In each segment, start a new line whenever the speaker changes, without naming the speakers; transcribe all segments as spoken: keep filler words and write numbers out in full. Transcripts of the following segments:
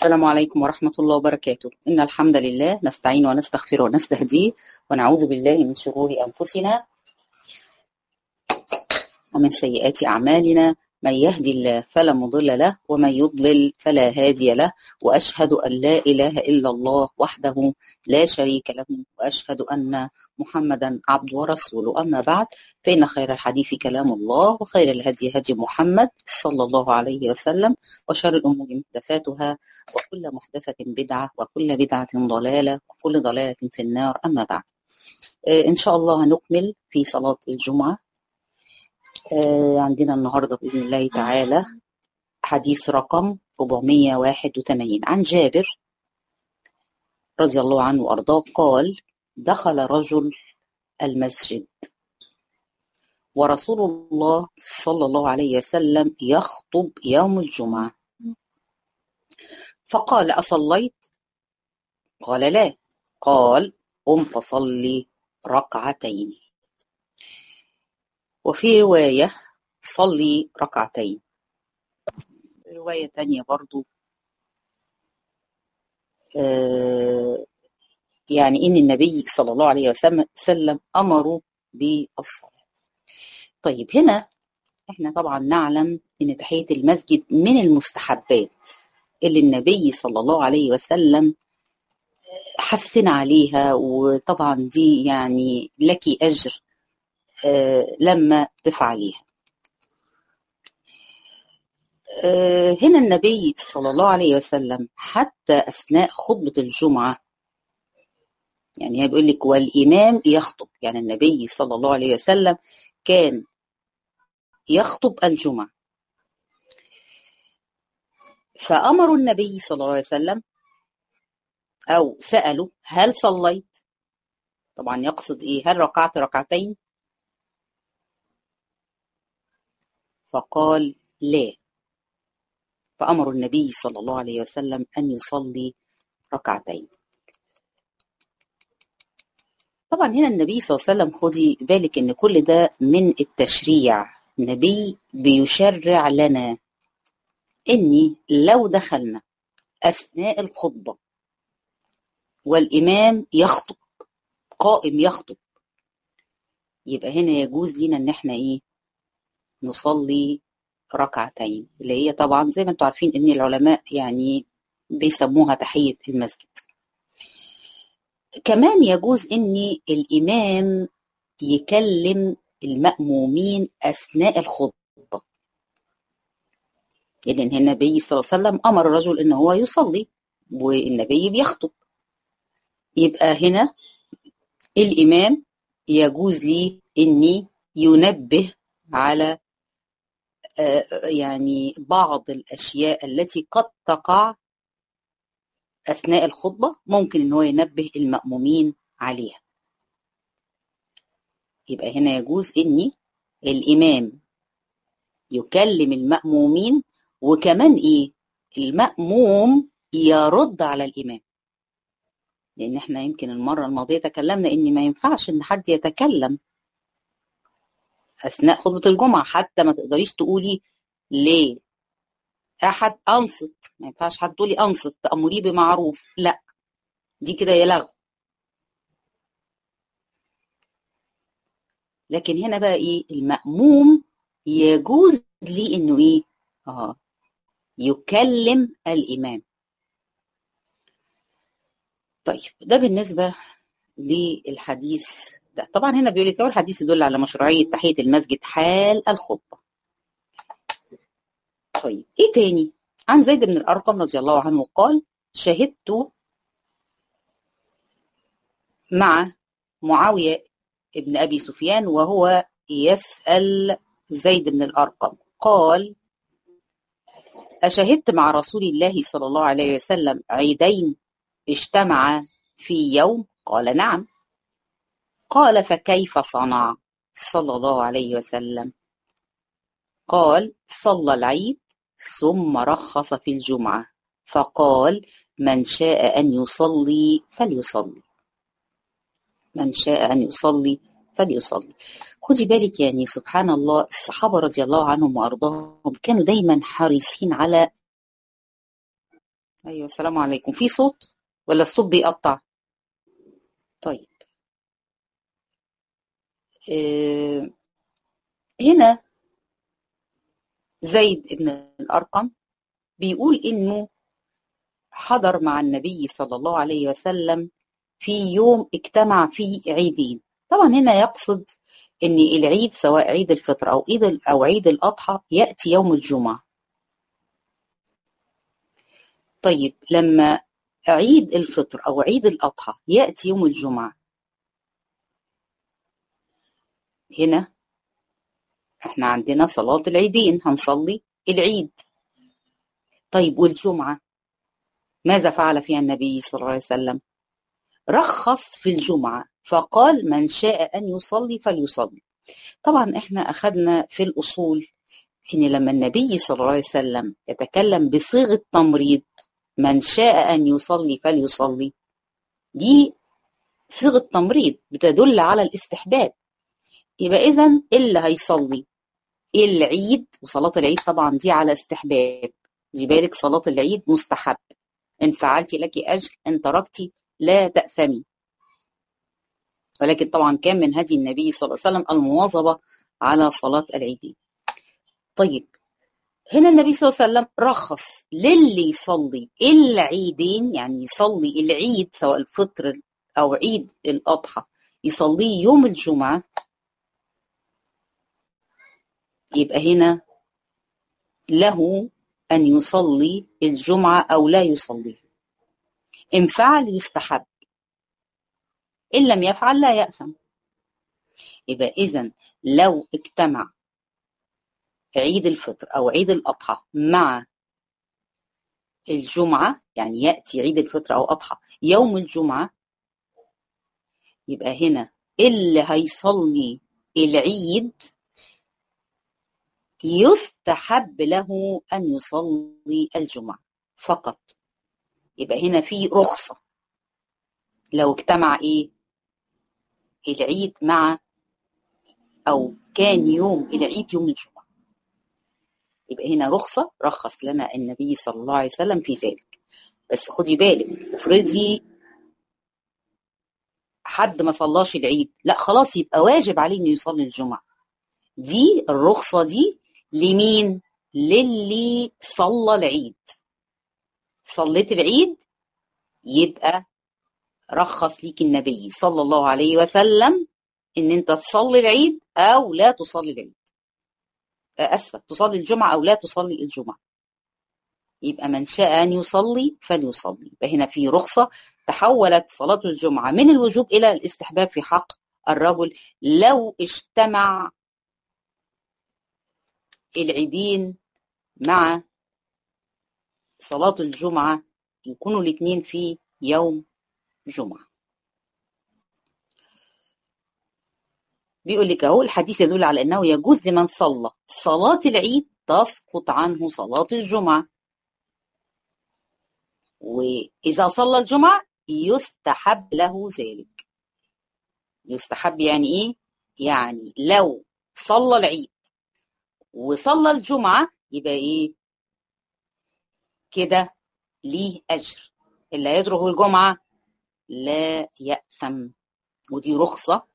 السلام عليكم ورحمة الله وبركاته. إن الحمد لله نستعين ونستغفر ونستهديه ونعوذ بالله من شرور أنفسنا ومن سيئات أعمالنا. من يهدي الله فلا مضل له ومن يضلل فلا هادي له، وأشهد أن لا إله إلا الله وحده لا شريك له، وأشهد أن محمدا عبده ورسوله. أما بعد، فإن خير الحديث كلام الله، وخير الهدي هدي محمد صلى الله عليه وسلم، وشر الأمور محدثاتها، وكل محدثة بدعة، وكل بدعة ضلالة، وكل ضلالة في النار. أما بعد، إن شاء الله هنكمل في صلاة الجمعة. عندنا النهاردة بإذن الله تعالى حديث رقم أربعمائة وواحد وثمانين عن جابر رضي الله عنه وأرضاه قال: دخل رجل المسجد ورسول الله صلى الله عليه وسلم يخطب يوم الجمعة، فقال: أصليت؟ قال: لا. قال: قم فصلي ركعتين. وفي رواية: صلي ركعتين. رواية تانية برضو آه يعني إن النبي صلى الله عليه وسلم أمروا بالصلاة. طيب، هنا احنا طبعا نعلم إن تحية المسجد من المستحبات اللي النبي صلى الله عليه وسلم حسن عليها، وطبعا دي يعني لك أجر آه لما تفعليها. آه هنا النبي صلى الله عليه وسلم حتى أثناء خطبة الجمعة، يعني هي بيقول لك والإمام يخطب، يعني النبي صلى الله عليه وسلم كان يخطب الجمعة، فأمروا النبي صلى الله عليه وسلم أو سألوا: هل صليت؟ طبعا يقصد إيه؟ هل ركعت ركعتين؟ فقال: لا. فأمروا النبي صلى الله عليه وسلم أن يصلي ركعتين. طبعا هنا النبي صلى الله عليه وسلم، خدي بالك إن كل ده من التشريع، النبي بيشرع لنا إني لو دخلنا أثناء الخطبة والإمام يخطب، قائم يخطب، يبقى هنا يجوز لنا إن احنا إيه؟ نصلي ركعتين، اللي هي طبعا زي ما انتم عارفين إن العلماء يعني بيسموها تحية المسجد. كمان يجوز إن الإمام يكلم المأمومين أثناء الخطبة، لأن النبي صلى الله عليه وسلم أمر الرجل إن هو يصلي والنبي بيخطب، يبقى هنا الإمام يجوز لي إني ينبه على يعني بعض الأشياء التي قد تقع أثناء الخطبة، ممكن إن هو ينبه المأمومين عليها. يبقى هنا يجوز إني الإمام يكلم المأمومين، وكمان إيه؟ المأموم يرد على الإمام، لأن إحنا يمكن المرة الماضية تكلمنا إن ما ينفعش إن حد يتكلم أثناء خطبة الجمعة، حتى ما تقدريش تقولي ليه أحد أنصت، ما ينفعش حد تقولي أنصت تأمريه بمعروف، لا، دي كده يلغو. لكن هنا بقى إيه؟ المأموم يجوز لي إنه إيه؟ آه يكلم الإمام. طيب، ده بالنسبة للحديث ده. طبعا هنا بيقول لك أول حديث يدل على مشروعية تحية المسجد حال الخطبة. طيب، إيه تاني؟ عن زيد بن الأرقم رضي الله عنه قال: شهدت مع معاوية ابن أبي سفيان وهو يسأل زيد بن الأرقم، قال: أشهدت مع رسول الله صلى الله عليه وسلم عيدين اجتمعا في يوم؟ قال: نعم. قال: فكيف صنع صلى الله عليه وسلم؟ قال: صلى العيد ثم رخص في الجمعة، فقال: من شاء أن يصلي فليصلي، من شاء أن يصلي فليصلي. خدي بالك، يعني سبحان الله، الصحابة رضي الله عنهم وأرضاهم كانوا دايما حريصين على ايوه السلام عليكم. في صوت ولا الصوت بيقطع؟ طيب. آه هنا زيد بن الارقم بيقول انه حضر مع النبي صلى الله عليه وسلم في يوم اجتمع فيه عيدين. طبعا هنا يقصد ان العيد سواء عيد الفطر او عيد او عيد الاضحى ياتي يوم الجمعه. طيب لما عيد الفطر او عيد الاضحى ياتي يوم الجمعه، هنا احنا عندنا صلاه العيدين، هنصلي العيد. طيب والجمعه ماذا فعل فيها النبي صلى الله عليه وسلم؟ رخص في الجمعه فقال من شاء ان يصلي فليصلي. طبعا احنا اخذنا في الاصول ان لما النبي صلى الله عليه وسلم يتكلم بصيغه تمريض من شاء ان يصلي فليصلي، دي صيغه تمريض بتدل على الاستحباب. يبقى اذا اللي هيصلي العيد، وصلاه العيد طبعا دي على استحباب، دي بالك صلاه العيد مستحب، ان فعلت لك اجر ان تركتي لا تاثمي، ولكن طبعا كان من هدي النبي صلى الله عليه وسلم المواظبه على صلاه العيدين. طيب هنا النبي صلى الله عليه وسلم رخص للي يصلي العيدين، يعني يصلي العيد سواء الفطر او عيد الاضحى يصليه يوم الجمعه. يبقى هنا له ان يصلي الجمعه او لا يصلي، ان فعل يستحب، ان لم يفعل لا يأثم. يبقى اذا لو اجتمع عيد الفطر او عيد الاضحى مع الجمعه، يعني ياتي عيد الفطر او اضحى يوم الجمعه، يبقى هنا اللي هيصلي العيد يستحب له أن يصلي الجمعة فقط. يبقى هنا في رخصة لو اجتمع إيه العيد مع أو كان يوم العيد يوم الجمعة، يبقى هنا رخصة رخص لنا النبي صلى الله عليه وسلم في ذلك. بس خدي بالك، افرضي حد ما صلاش العيد، لا خلاص يبقى واجب عليه انه يصلي الجمعة. دي الرخصة دي لمين؟ للي صلى العيد. صليت العيد يبقى رخص ليك النبي صلى الله عليه وسلم ان انت تصلي العيد او لا تصلي العيد، اسفه تصلي الجمعه او لا تصلي الجمعه. يبقى من شاء ان يصلي فليصلي. يبقى هنا في رخصه، تحولت صلاه الجمعه من الوجوب الى الاستحباب في حق الرجل لو اجتمع العيدين مع صلاه الجمعه، يكونوا الاثنين في يوم جمعه. بيقول لك اهو الحديث يدل على انه يجوز لمن صلى صلاة العيد تسقط عنه صلاة الجمعة، واذا صلى الجمعة يستحب له ذلك. يستحب يعني ايه؟ يعني لو صلى العيد وصلى الجمعة يبقى ايه كده؟ ليه اجر. اللي هيدرك الجمعة لا يأثم، ودي رخصة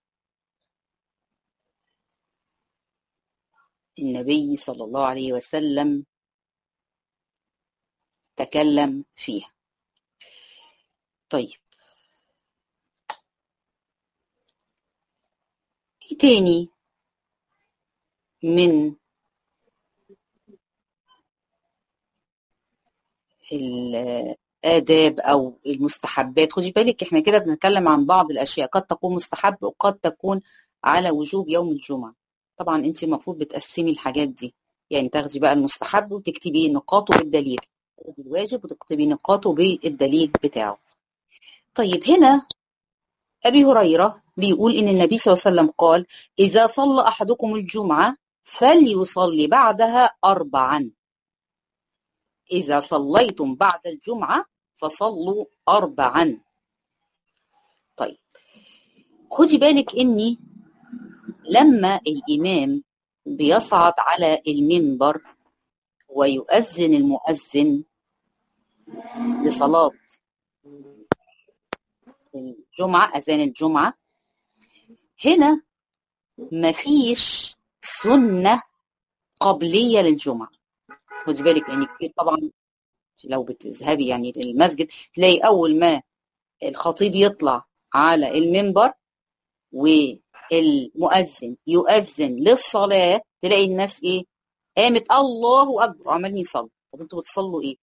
النبي صلى الله عليه وسلم تكلم فيها. طيب ايه تاني من الآداب أو المستحبات؟ خدي بالك احنا كده بنتكلم عن بعض الأشياء قد تكون مستحب وقد تكون على وجوب يوم الجمعة. طبعا انت المفروض بتقسمي الحاجات دي، يعني تاخدي بقى المستحب وتكتبي نقاطه بالدليل، الواجب وتكتبي نقاطه بالدليل بتاعه. طيب هنا أبي هريرة بيقول إن النبي صلى الله عليه وسلم قال إذا صلى أحدكم الجمعة فليصلي بعدها أربعا. إذا صليتم بعد الجمعة فصلوا أربعا. طيب خدي بالك إني لما الإمام بيصعد على المنبر ويؤذن المؤذن لصلاة الجمعة، أذان الجمعة، هنا مفيش سنة قبلية للجمعة. خدي بالك لأن كتير طبعا لو بتذهبي يعني للمسجد تلاقي أول ما الخطيب يطلع على المنبر والمؤذن يؤذن للصلاة تلاقي الناس إيه؟ قامت الله أكبر عمالين يصلوا. طب أنتوا بتصلوا إيه؟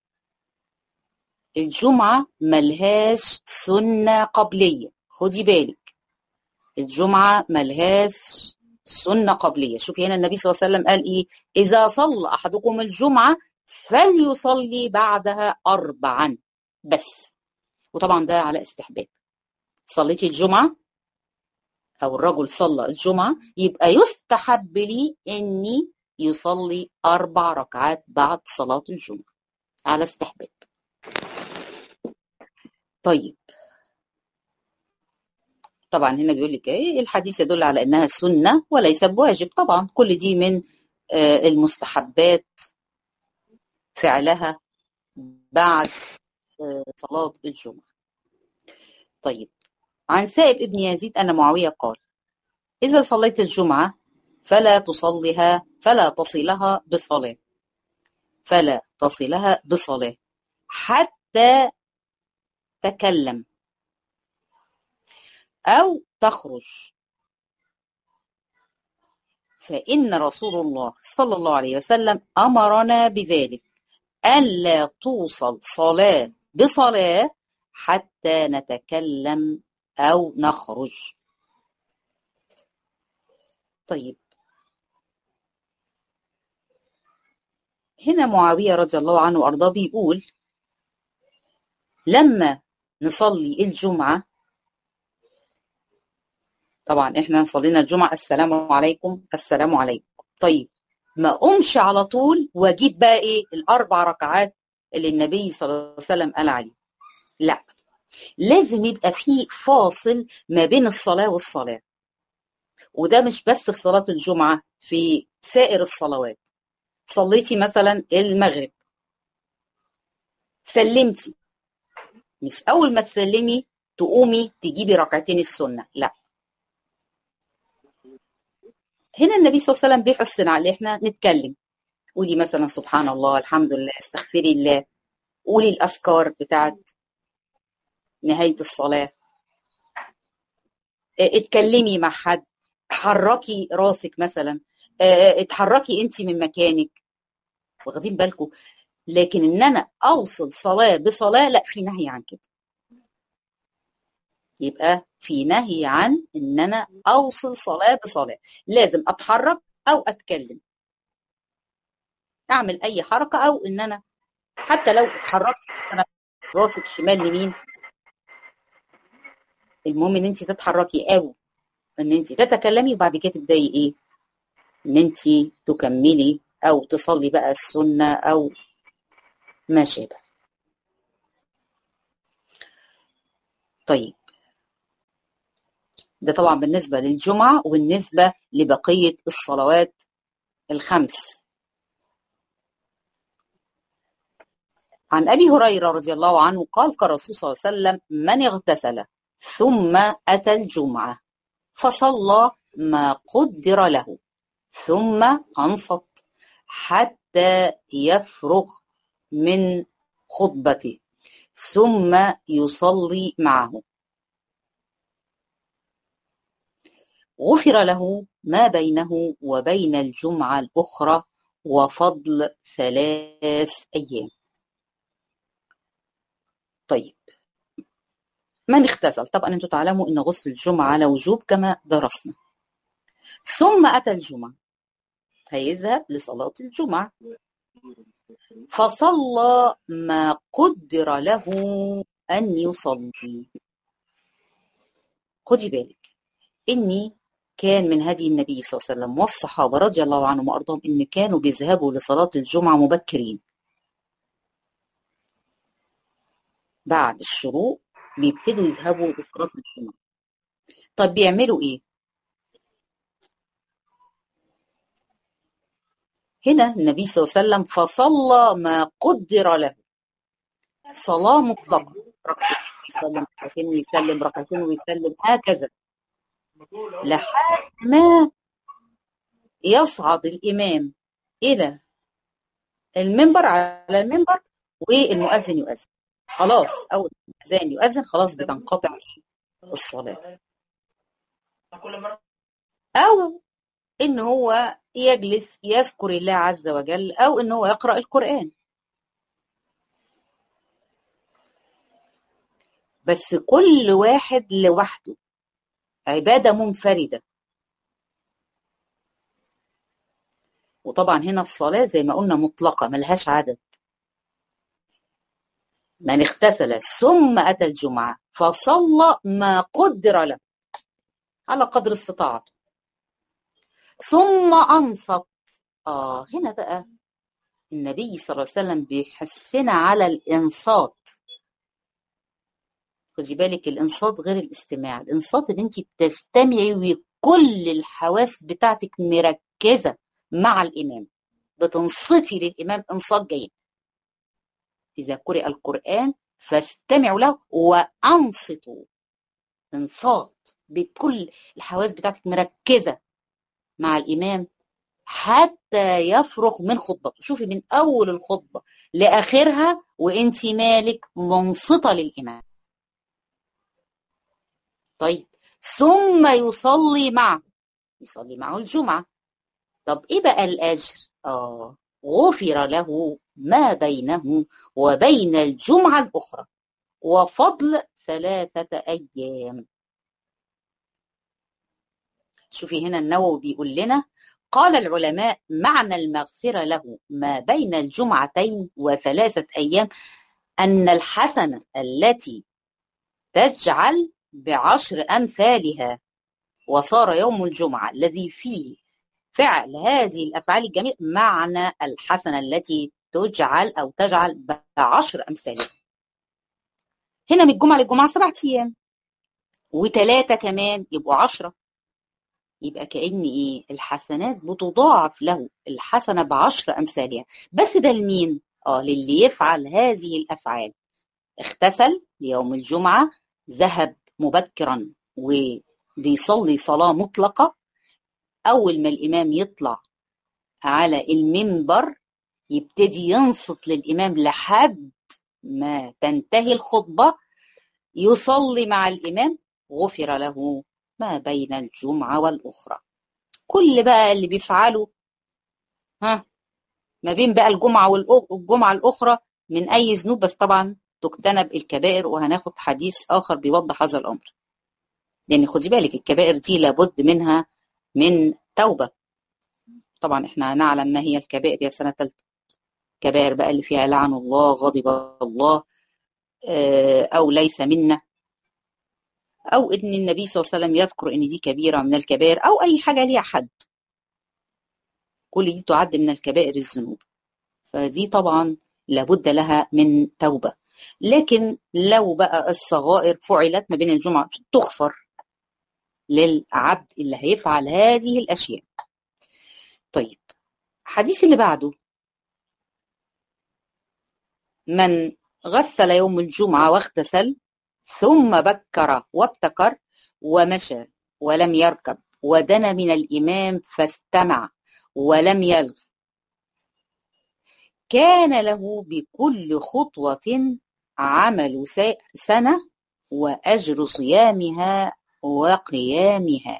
الجمعة ملهاش سنة قبلية، خدي بالك الجمعة ملهاش سنة قبلية. شوفي هنا النبي صلى الله عليه وسلم قال إيه؟ إذا صلى أحدكم الجمعة فليصلي بعدها أربعا بس. وطبعا ده على استحباب. صليتي الجمعة أو الرجل صلى الجمعة يبقى يستحب لي إني يصلي أربع ركعات بعد صلاة الجمعة على استحباب. طيب طبعا هنا بيقول لك ايه؟ الحديث يدل على انها سنه وليس بواجب. طبعا كل دي من المستحبات فعلها بعد صلاه الجمعه. طيب عن سائب ابن يزيد ان معاويه قال: اذا صليت الجمعه فلا تصلها فلا تصلها بصلاه فلا تصلها بصلاه حتى تكلم او تخرج، فإن رسول الله صلى الله عليه وسلم أمرنا بذلك، ألا توصل صلاة بصلاة حتى نتكلم أو نخرج. طيب هنا معاوية رضي الله عنه وأرضاه بيقول لما نصلي الجمعة، طبعا احنا صلينا الجمعة السلام عليكم السلام عليكم، طيب ما أقومش على طول واجيب بقى ايه الأربع ركعات اللي النبي صلى الله عليه وسلم قال عليه، لا، لازم يبقى في فاصل ما بين الصلاة والصلاة. وده مش بس في صلاة الجمعة، في سائر الصلوات. صليتي مثلا المغرب سلمتي، مش أول ما تسلمي تقومي تجيبي ركعتين السنة، لا. هنا النبي صلى الله عليه وسلم بيحثنا على احنا نتكلم. قولي مثلا سبحان الله، الحمد لله، استغفري الله، قولي الأذكار بتاعت نهاية الصلاة، اتكلمي مع حد، حركي راسك مثلا، اتحركي انت من مكانك، واخدين بالكم. لكن ان انا اوصل صلاه بصلاه لا، في نهي عن كده. يبقى في نهي عن ان انا اوصل صلاه بصلاه، لازم اتحرك او اتكلم، اعمل اي حركه، او ان انا حتى لو اتحركت انا راسك شمال لمين، المهم ان انت تتحركي او ان انت تتكلمي، وبعد كده تبداي ايه، ان انت تكملي او تصلي بقى السنه او ما شابه. طيب ده طبعا بالنسبة للجمعة وبالنسبة لبقية الصلوات الخمس. عن أبي هريرة رضي الله عنه قال: قال الرسول صلى الله عليه وسلم: من اغتسل ثم أتى الجمعة فصلى ما قدر له ثم أنصت حتى يفرغ من خطبته ثم يصلي معه غفر له ما بينه وبين الجمعة الأخرى وفضل ثلاث أيام. طيب من اغتسل، طبعا انتم تعلموا ان غسل الجمعة على وجوب كما درسنا. ثم أتى الجمعة، هيذهب لصلاة الجمعة فصلى ما قدر له أن يصلي. خدي بالك إني كان من هدي النبي صلى الله عليه وسلم والصحابة رضي الله عنهم وأرضاهم إن كانوا بيذهبوا لصلاة الجمعة مبكرين، بعد الشروق بيبتدوا يذهبوا لصلاة الجمعة. طب بيعملوا إيه؟ هنا النبي صلى الله عليه وسلم فصلى ما قدر له، صلاة مطلقة، ركعتين ويسلم، ركعتين ويسلم، ركعتين ويسلم، هكذا لحد ما يصعد الإمام إلى المنبر، على المنبر، والمؤذن يؤذن. خلاص أول الأذان يؤذن خلاص بتنقطع الصلاة. أو إن هو يجلس يذكر الله عز وجل، أو إن هو يقرأ القرآن. بس كل واحد لوحده، عبادة منفردة. وطبعا هنا الصلاة زي ما قلنا مطلقة ملهاش عدد. من اغتسل ثم أتى الجمعة فصلى ما قدر له على قدر استطاعته ثم أنصت. آه هنا بقى النبي صلى الله عليه وسلم بيحسنا على الإنصات. خدي بالك الإنصات غير الاستماع. الإنصات اللي انت بتستمعي وكل الحواس بتاعتك مركزة مع الإمام، بتنصتي للإمام إنصات جيد. إذا قرئ القرآن فاستمعوا له وأنصتوا. انصات بكل الحواس بتاعتك مركزة مع الإمام حتى يفرغ من خطبته. شوفي من أول الخطبة لآخرها وإنتي مالك منصتة للإمام. طيب ثم يصلي معه، يصلي معه الجمعة. طب إيه بقى الأجر؟ آه غفر له ما بينه وبين الجمعة الأخرى وفضل ثلاثة أيام. شوفي هنا النووي بيقول لنا قال العلماء معنى المغفرة له ما بين الجمعتين وثلاثة أيام أن الحسنة التي تجعل بعشر أمثالها، وصار يوم الجمعة الذي فيه فعل هذه الأفعال الجميلة معنى الحسنة التي تجعل أو تجعل بعشر أمثالها. هنا من الجمعة للجمعة سبعة أيام، وثلاثة كمان يبقوا عشرة. يبقى كأن إيه الحسنات بتضاعف له الحسنة بعشر أمثالها. بس ده لمين؟ آه للي يفعل هذه الأفعال. اغتسل ليوم الجمعة، ذهب مبكرا وبيصلي صلاة مطلقة. أول ما الإمام يطلع على المنبر يبتدي ينصت للإمام لحد ما تنتهي الخطبة، يصلي مع الإمام، غفر له ما بين الجمعة والأخرى. كل بقى اللي بيفعله ها ما بين بقى الجمعة والجمعة الأخرى من أي ذنوب، بس طبعا تجتنب الكبائر، وهناخد حديث آخر بيوضح هذا الأمر. لأن خدي بالك الكبائر دي لابد منها من توبة. طبعا احنا نعلم ما هي الكبائر يا سنة ثالثة. كبائر بقى اللي فيها لعن الله، غضب الله، أو ليس منا، أو إن النبي صلى الله عليه وسلم يذكر إن دي كبيرة من الكبائر، أو أي حاجة ليها حد. كل دي تعد من الكبائر الذنوب، فدي طبعا لابد لها من توبة. لكن لو بقى الصغائر فعلت ما بين الجمعة تغفر للعبد اللي هيفعل هذه الأشياء. طيب الحديث اللي بعده، من غسل يوم الجمعة واغتسل ثم بكر وابتكر ومشى ولم يركب ودنا من الإمام فاستمع ولم يلغ، كان له بكل خطوة عمل سنة وأجر صيامها وقيامها.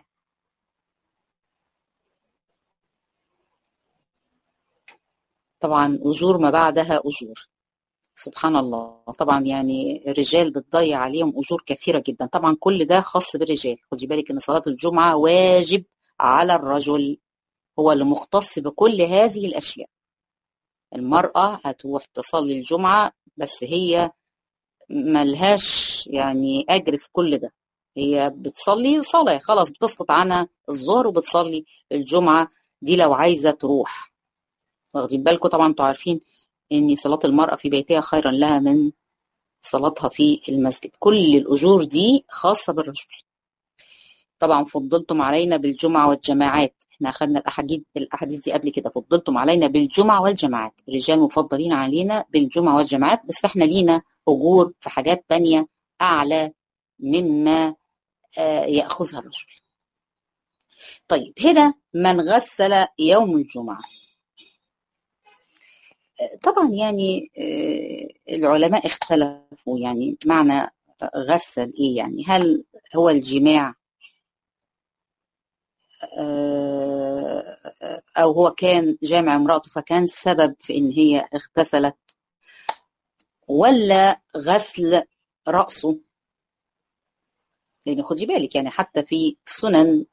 طبعا أجور ما بعدها أجور. سبحان الله. طبعا يعني الرجال بتضيع عليهم أجور كثيرة جدا. طبعا كل ده خاص بالرجال. خدي بالك إن صلاة الجمعة واجب على الرجل، هو اللي مختص بكل هذه الأشياء. المرأة هتروح تصلي الجمعة بس هي ملهاش يعني أجر في كل ده. هي بتصلي صلاة خلاص بتسقط عنها الظهر وبتصلي الجمعة دي لو عايزة تروح. واخدين بالكم طبعا انتوا عارفين ان صلاة المرأة في بيتها خيرا لها من صلاتها في المسجد. كل الأجور دي خاصة بالرجل. طبعا فضلتم علينا بالجمعة والجماعات. احنا اخذنا الأحاديث الأحاديث دي قبل كده. فضلتم علينا بالجمعة والجماعات. الرجال مفضلين علينا بالجمعة والجماعات، بس احنا لينا أجور في حاجات تانية أعلى مما يأخذها الرجل. طيب هنا من غسل يوم الجمعة، طبعا يعني العلماء اختلفوا يعني معنى غسل ايه، يعني هل هو الجماع او هو كان جامع امرأته فكان سبب في ان هي اغتسلت، ولا غسل رأسه؟ لان خدي بالك يعني حتى في سنن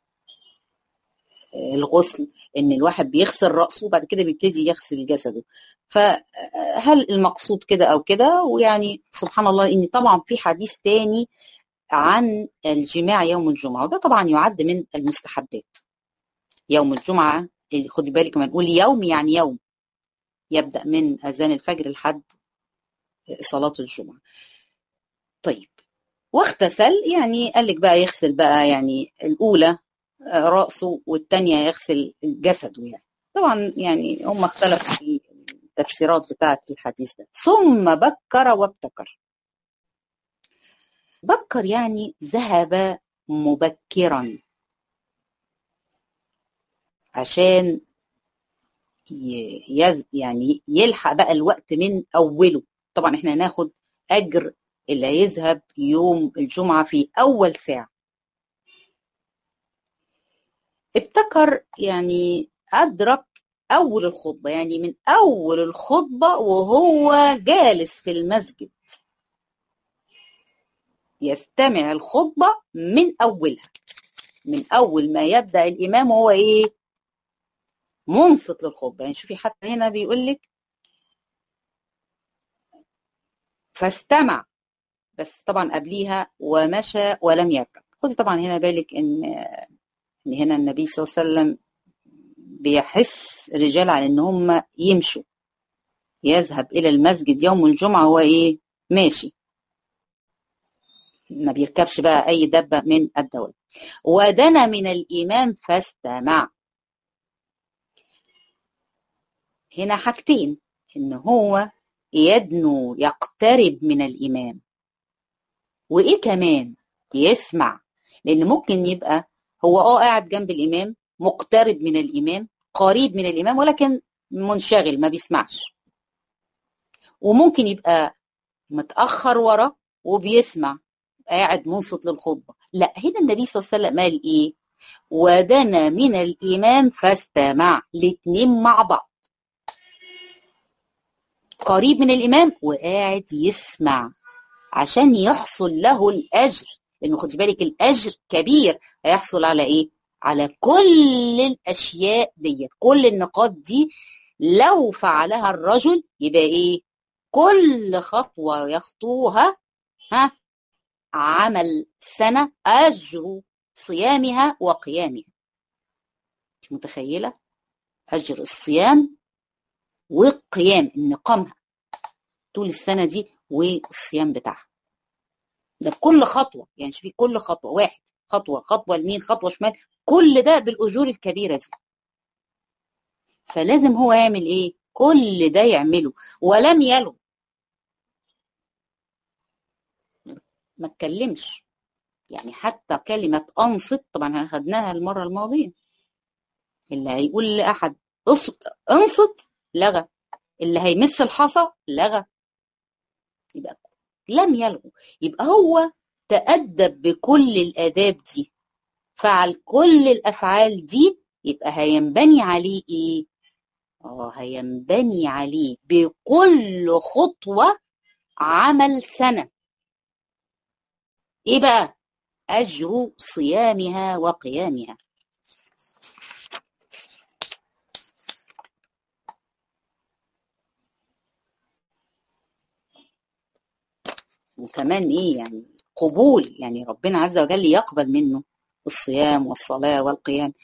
الغسل ان الواحد بيغسل رأسه وبعد كده بيبتدي يغسل جسده، فهل المقصود كده او كده؟ ويعني سبحان الله ان طبعا في حديث تاني عن الجماع يوم الجمعة، وده طبعا يعد من المستحبات. يوم الجمعة اللي خدي بالك ما نقول يوم يعني يوم يبدأ من أذان الفجر لحد صلاة الجمعة. طيب واغتسل، يعني قال لك بقى يغسل بقى يعني الأولى رأسه والثانية يغسل جسده، يعني طبعا يعني هم اختلفوا في التفسيرات بتاعت الحديث ده. ثم بكر وابتكر. بكر يعني ذهب مبكرا عشان يز يعني يلحق بقى الوقت من أوله. طبعا احنا هناخد أجر اللي هيذهب يوم الجمعة في أول ساعة. ابتكر يعني أدرك أول الخطبة، يعني من أول الخطبة وهو جالس في المسجد يستمع الخطبة من أولها، من أول ما يبدأ الإمام وهو إيه منصت للخطبة. يعني شوفي حتى هنا بيقول لك فاستمع، بس طبعا قبليها ومشى ولم يركب. خدي طبعا هنا بالك إن إن هنا النبي صلى الله عليه وسلم بيحث الرجال على إن هم يمشوا، يذهب إلى المسجد يوم الجمعة هو إيه ماشي، ما بيركبش بقى أي دبة من الدواب. ودنا من الإمام فاستمع. هنا حاجتين، إن هو يدنو يقترب من الإمام، وإيه كمان يسمع، لأن ممكن يبقى هو آه قاعد جنب الإمام مقترب من الإمام قريب من الإمام ولكن منشغل ما بيسمعش، وممكن يبقى متأخر ورا وبيسمع قاعد منصت للخطبة. لا، هنا النبي صلى الله عليه وسلم قال إيه ودنا من الإمام فاستمع، الاتنين مع بعض، قريب من الإمام وقاعد يسمع عشان يحصل له الأجر، لأنه خدي بالك الأجر كبير، هيحصل على إيه؟ على كل الأشياء دي، كل النقاط دي لو فعلها الرجل يبقى إيه؟ كل خطوة يخطوها ها عمل سنة أجر صيامها وقيامها. متخيلة؟ أجر الصيام والقيام إن قامها طول السنة دي والصيام بتاعها ده كل خطوة. يعني شوفي كل خطوة واحد، خطوة خطوة يمين خطوة شمال، كل ده بالأجور الكبيرة دي. فلازم هو يعمل إيه؟ كل ده يعمله ولم يلغ، ما اتكلمش. يعني حتى كلمة أنصت طبعا أخدناها المرة الماضية، اللي هيقول لأحد انصت لغى، اللي هيمس الحصى لغى، يبقى لم يلغو. يبقى هو تأدب بكل الآداب دي، فعل كل الأفعال دي، يبقى هينبني عليه إيه؟ آه هينبني عليه بكل خطوة عمل سنة. إيه بقى؟ أجر صيامها وقيامها. وكمان إيه يعني قبول، يعني ربنا عز وجل يقبل منه الصيام والصلاة والقيام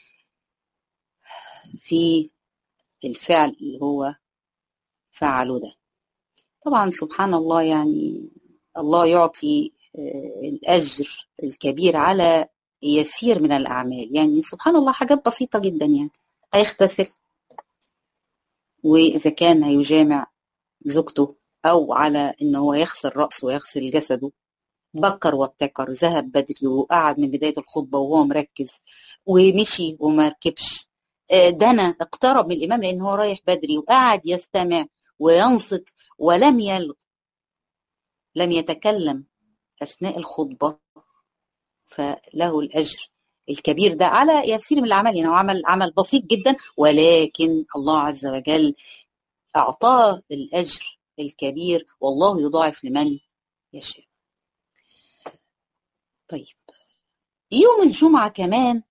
في الفعل اللي هو فعله ده. طبعا سبحان الله، يعني الله يعطي الأجر الكبير على يسير من الأعمال. يعني سبحان الله حاجات بسيطة جدا، يعني هيغتسل، وإذا كان هيجامع زوجته أو على إن هو يغسل رأسه ويغسل جسده، بكر وابتكر، ذهب بدري وقعد من بداية الخطبة وهو مركز، ومشي وما ركبش، دنا اقترب من الإمام لأن هو رايح بدري وقعد يستمع وينصت ولم يلغ، لم يتكلم أثناء الخطبة، فله الأجر الكبير ده على يسير من العمل. يعني هو عمل عمل بسيط جدا، ولكن الله عز وجل أعطاه الأجر الكبير، والله يضاعف لمن يشاء. طيب، يوم الجمعة كمان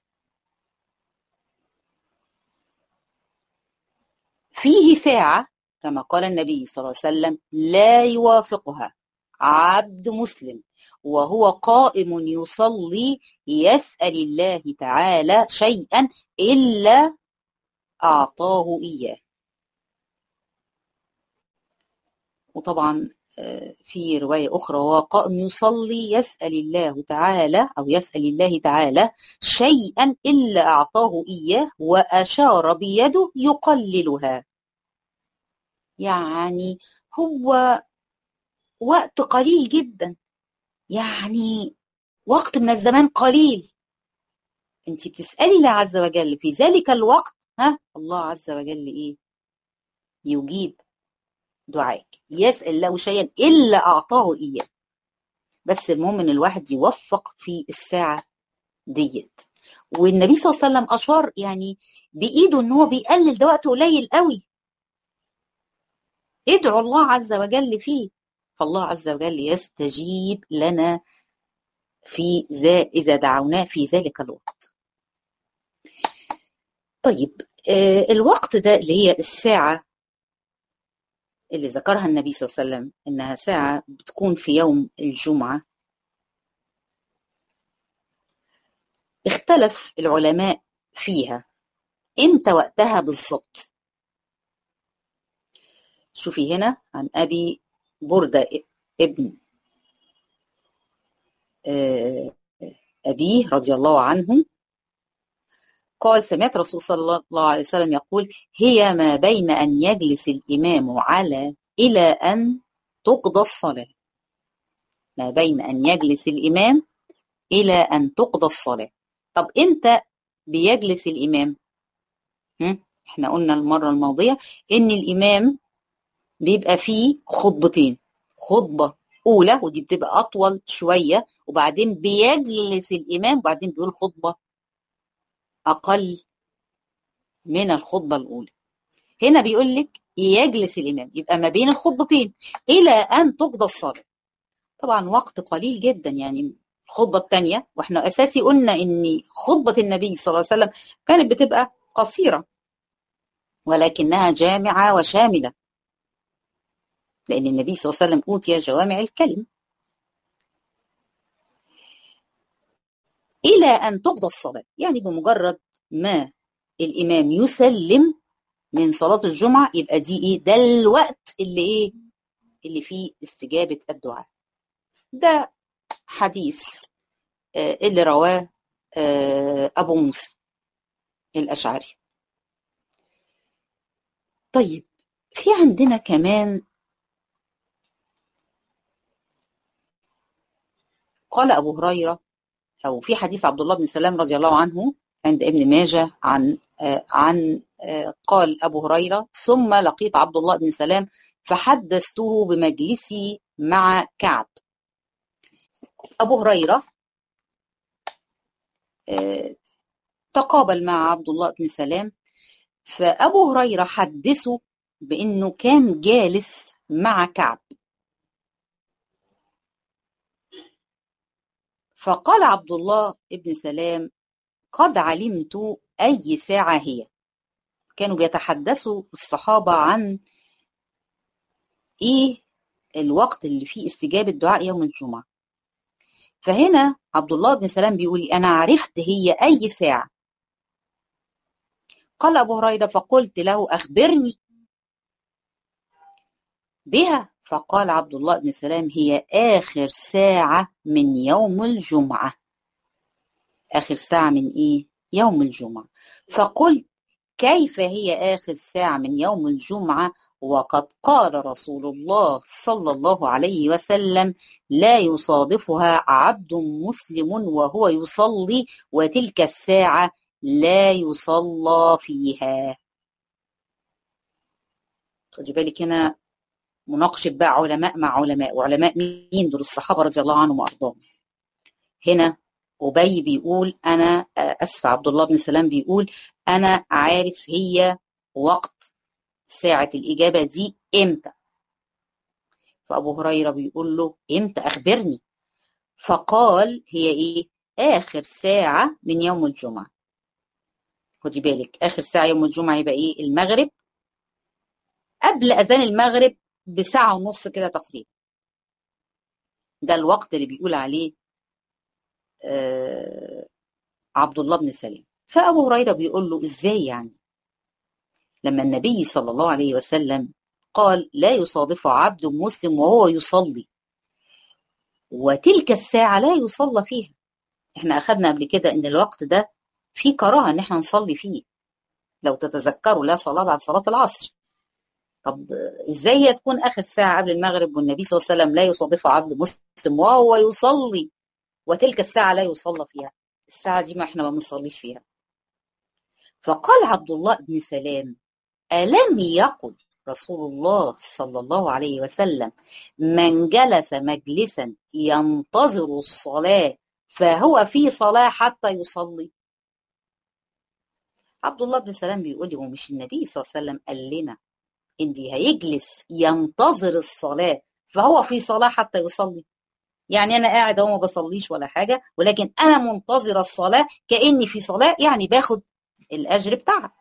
فيه ساعة كما قال النبي صلى الله عليه وسلم لا يوافقها عبد مسلم وهو قائم يصلي يسأل الله تعالى شيئا إلا أعطاه إياه. وطبعا في رواية أخرى وهو قائم يصلي يسأل الله تعالى أو يسأل الله تعالى شيئا إلا أعطاه إياه وأشار بيده يقللها. يعني هو وقت قليل جدا، يعني وقت من الزمان قليل، انت بتسألي الله عز وجل في ذلك الوقت، ها الله عز وجل ايه؟ يجيب دعائك، يسأل له شيئا إلا أعطاه إياه. بس المهم ان الواحد يوفق في الساعة ديت. والنبي صلى الله عليه وسلم أشار يعني بإيده ان هو بيقلل ده وقت قليل قوي، ادعوا الله عز وجل فيه، فالله عز وجل يستجيب لنا في ذا إذا دعوناه في ذلك الوقت. طيب، آه الوقت ده اللي هي الساعة اللي ذكرها النبي صلى الله عليه وسلم إنها ساعة بتكون في يوم الجمعة، اختلف العلماء فيها إمتى وقتها بالضبط. شوفي هنا عن أبي بردة ابن آه أبيه رضي الله عنه قال سمعت رسول صلى الله عليه وسلم يقول هي ما بين أن يجلس الإمام على إلى أن تقضى الصلاة، ما بين أن يجلس الإمام إلى أن تقضى الصلاة. طب إمتى بيجلس الإمام؟ هم؟ إحنا قلنا المرة الماضية إن الإمام بيبقى فيه خطبتين، خطبة أولى ودي بتبقى أطول شوية، وبعدين بيجلس الإمام وبعدين بيقول خطبة أقل من الخطبة الأولى. هنا بيقول لك يجلس الإمام، يبقى ما بين الخطبتين إلى أن تقضى الصلاة. طبعا وقت قليل جدا، يعني الخطبة الثانية، واحنا أساسي قلنا إن خطبة النبي صلى الله عليه وسلم كانت بتبقى قصيرة ولكنها جامعة وشاملة، لأن النبي صلى الله عليه وسلم أوتي جوامع الكلم. إلى أن تقضى الصلاة يعني بمجرد ما الإمام يسلم من صلاة الجمعة يبقى دي إيه؟ ده الوقت اللي إيه؟ اللي فيه استجابة الدعاء. ده حديث آه اللي رواه آه أبو موسى الأشعري. طيب، في عندنا كمان قال أبو هريرة أو في حديث عبد الله بن سلام رضي الله عنه عند ابن ماجه عن آه عن آه قال أبو هريرة ثم لقيت عبد الله بن سلام فحدثته بمجلسي مع كعب. أبو هريرة آه تقابل مع عبد الله بن سلام، فأبو هريرة حدثه بأنه كان جالس مع كعب، فقال عبد الله بن سلام قد علمت أي ساعة هي. كانوا بيتحدثوا الصحابة عن إيه الوقت اللي فيه استجابة دعاء يوم الجمعة. فهنا عبد الله بن سلام بيقول أنا عرفت هي أي ساعة. قال أبو هريرة فقلت له أخبرني بها، فقال عبد الله بن سلام هي آخر ساعة من يوم الجمعة. آخر ساعة من إيه؟ يوم الجمعة. فقلت كيف هي آخر ساعة من يوم الجمعة وقد قال رسول الله صلى الله عليه وسلم لا يصادفها عبد مسلم وهو يصلي وتلك الساعة لا يصلى فيها. خدي بالك هنا مناقشة بقى علماء مع علماء، وعلماء مين دول؟ الصحابة رضي الله عنهم وأرضاهم. هنا أبي بيقول أنا أسف عبد الله بن سلام بيقول أنا عارف هي وقت ساعة الإجابة دي إمتى. فأبو هريرة بيقول له إمتى؟ أخبرني. فقال هي إيه؟ آخر ساعة من يوم الجمعة. خدي بالك آخر ساعة يوم الجمعة يبقى إيه؟ المغرب، قبل أذان المغرب بساعة ونص كده تقريبا. ده الوقت اللي بيقول عليه آه عبد الله بن سلام. فأبو هريرة بيقول له إزاي يعني؟ لما النبي صلى الله عليه وسلم قال لا يصادف عبد مسلم وهو يصلي وتلك الساعة لا يصلى فيها. احنا أخذنا قبل كده إن الوقت ده فيه كراهة إن احنا نصلي فيه، لو تتذكروا لا صلاة بعد صلاة العصر. طب إزاي هي تكون آخر ساعة قبل المغرب والنبي صلى الله عليه وسلم لا يصادف عبد مسلم وهو يصلي وتلك الساعة لا يصلى فيها؟ الساعة دي ما احنا ما بنصليش فيها. فقال عبد الله بن سلام ألم يقل رسول الله صلى الله عليه وسلم من جلس مجلسا ينتظر الصلاة فهو في صلاة حتى يصلي؟ عبد الله بن سلام بيقول لي هو مش النبي صلى الله عليه وسلم قال لنا ان هيجلس ينتظر الصلاة فهو في صلاة حتى يصلي؟ يعني انا قاعد اهو ما بصليش ولا حاجة، ولكن انا منتظرة الصلاة كأني في صلاة، يعني باخد الاجر بتاعها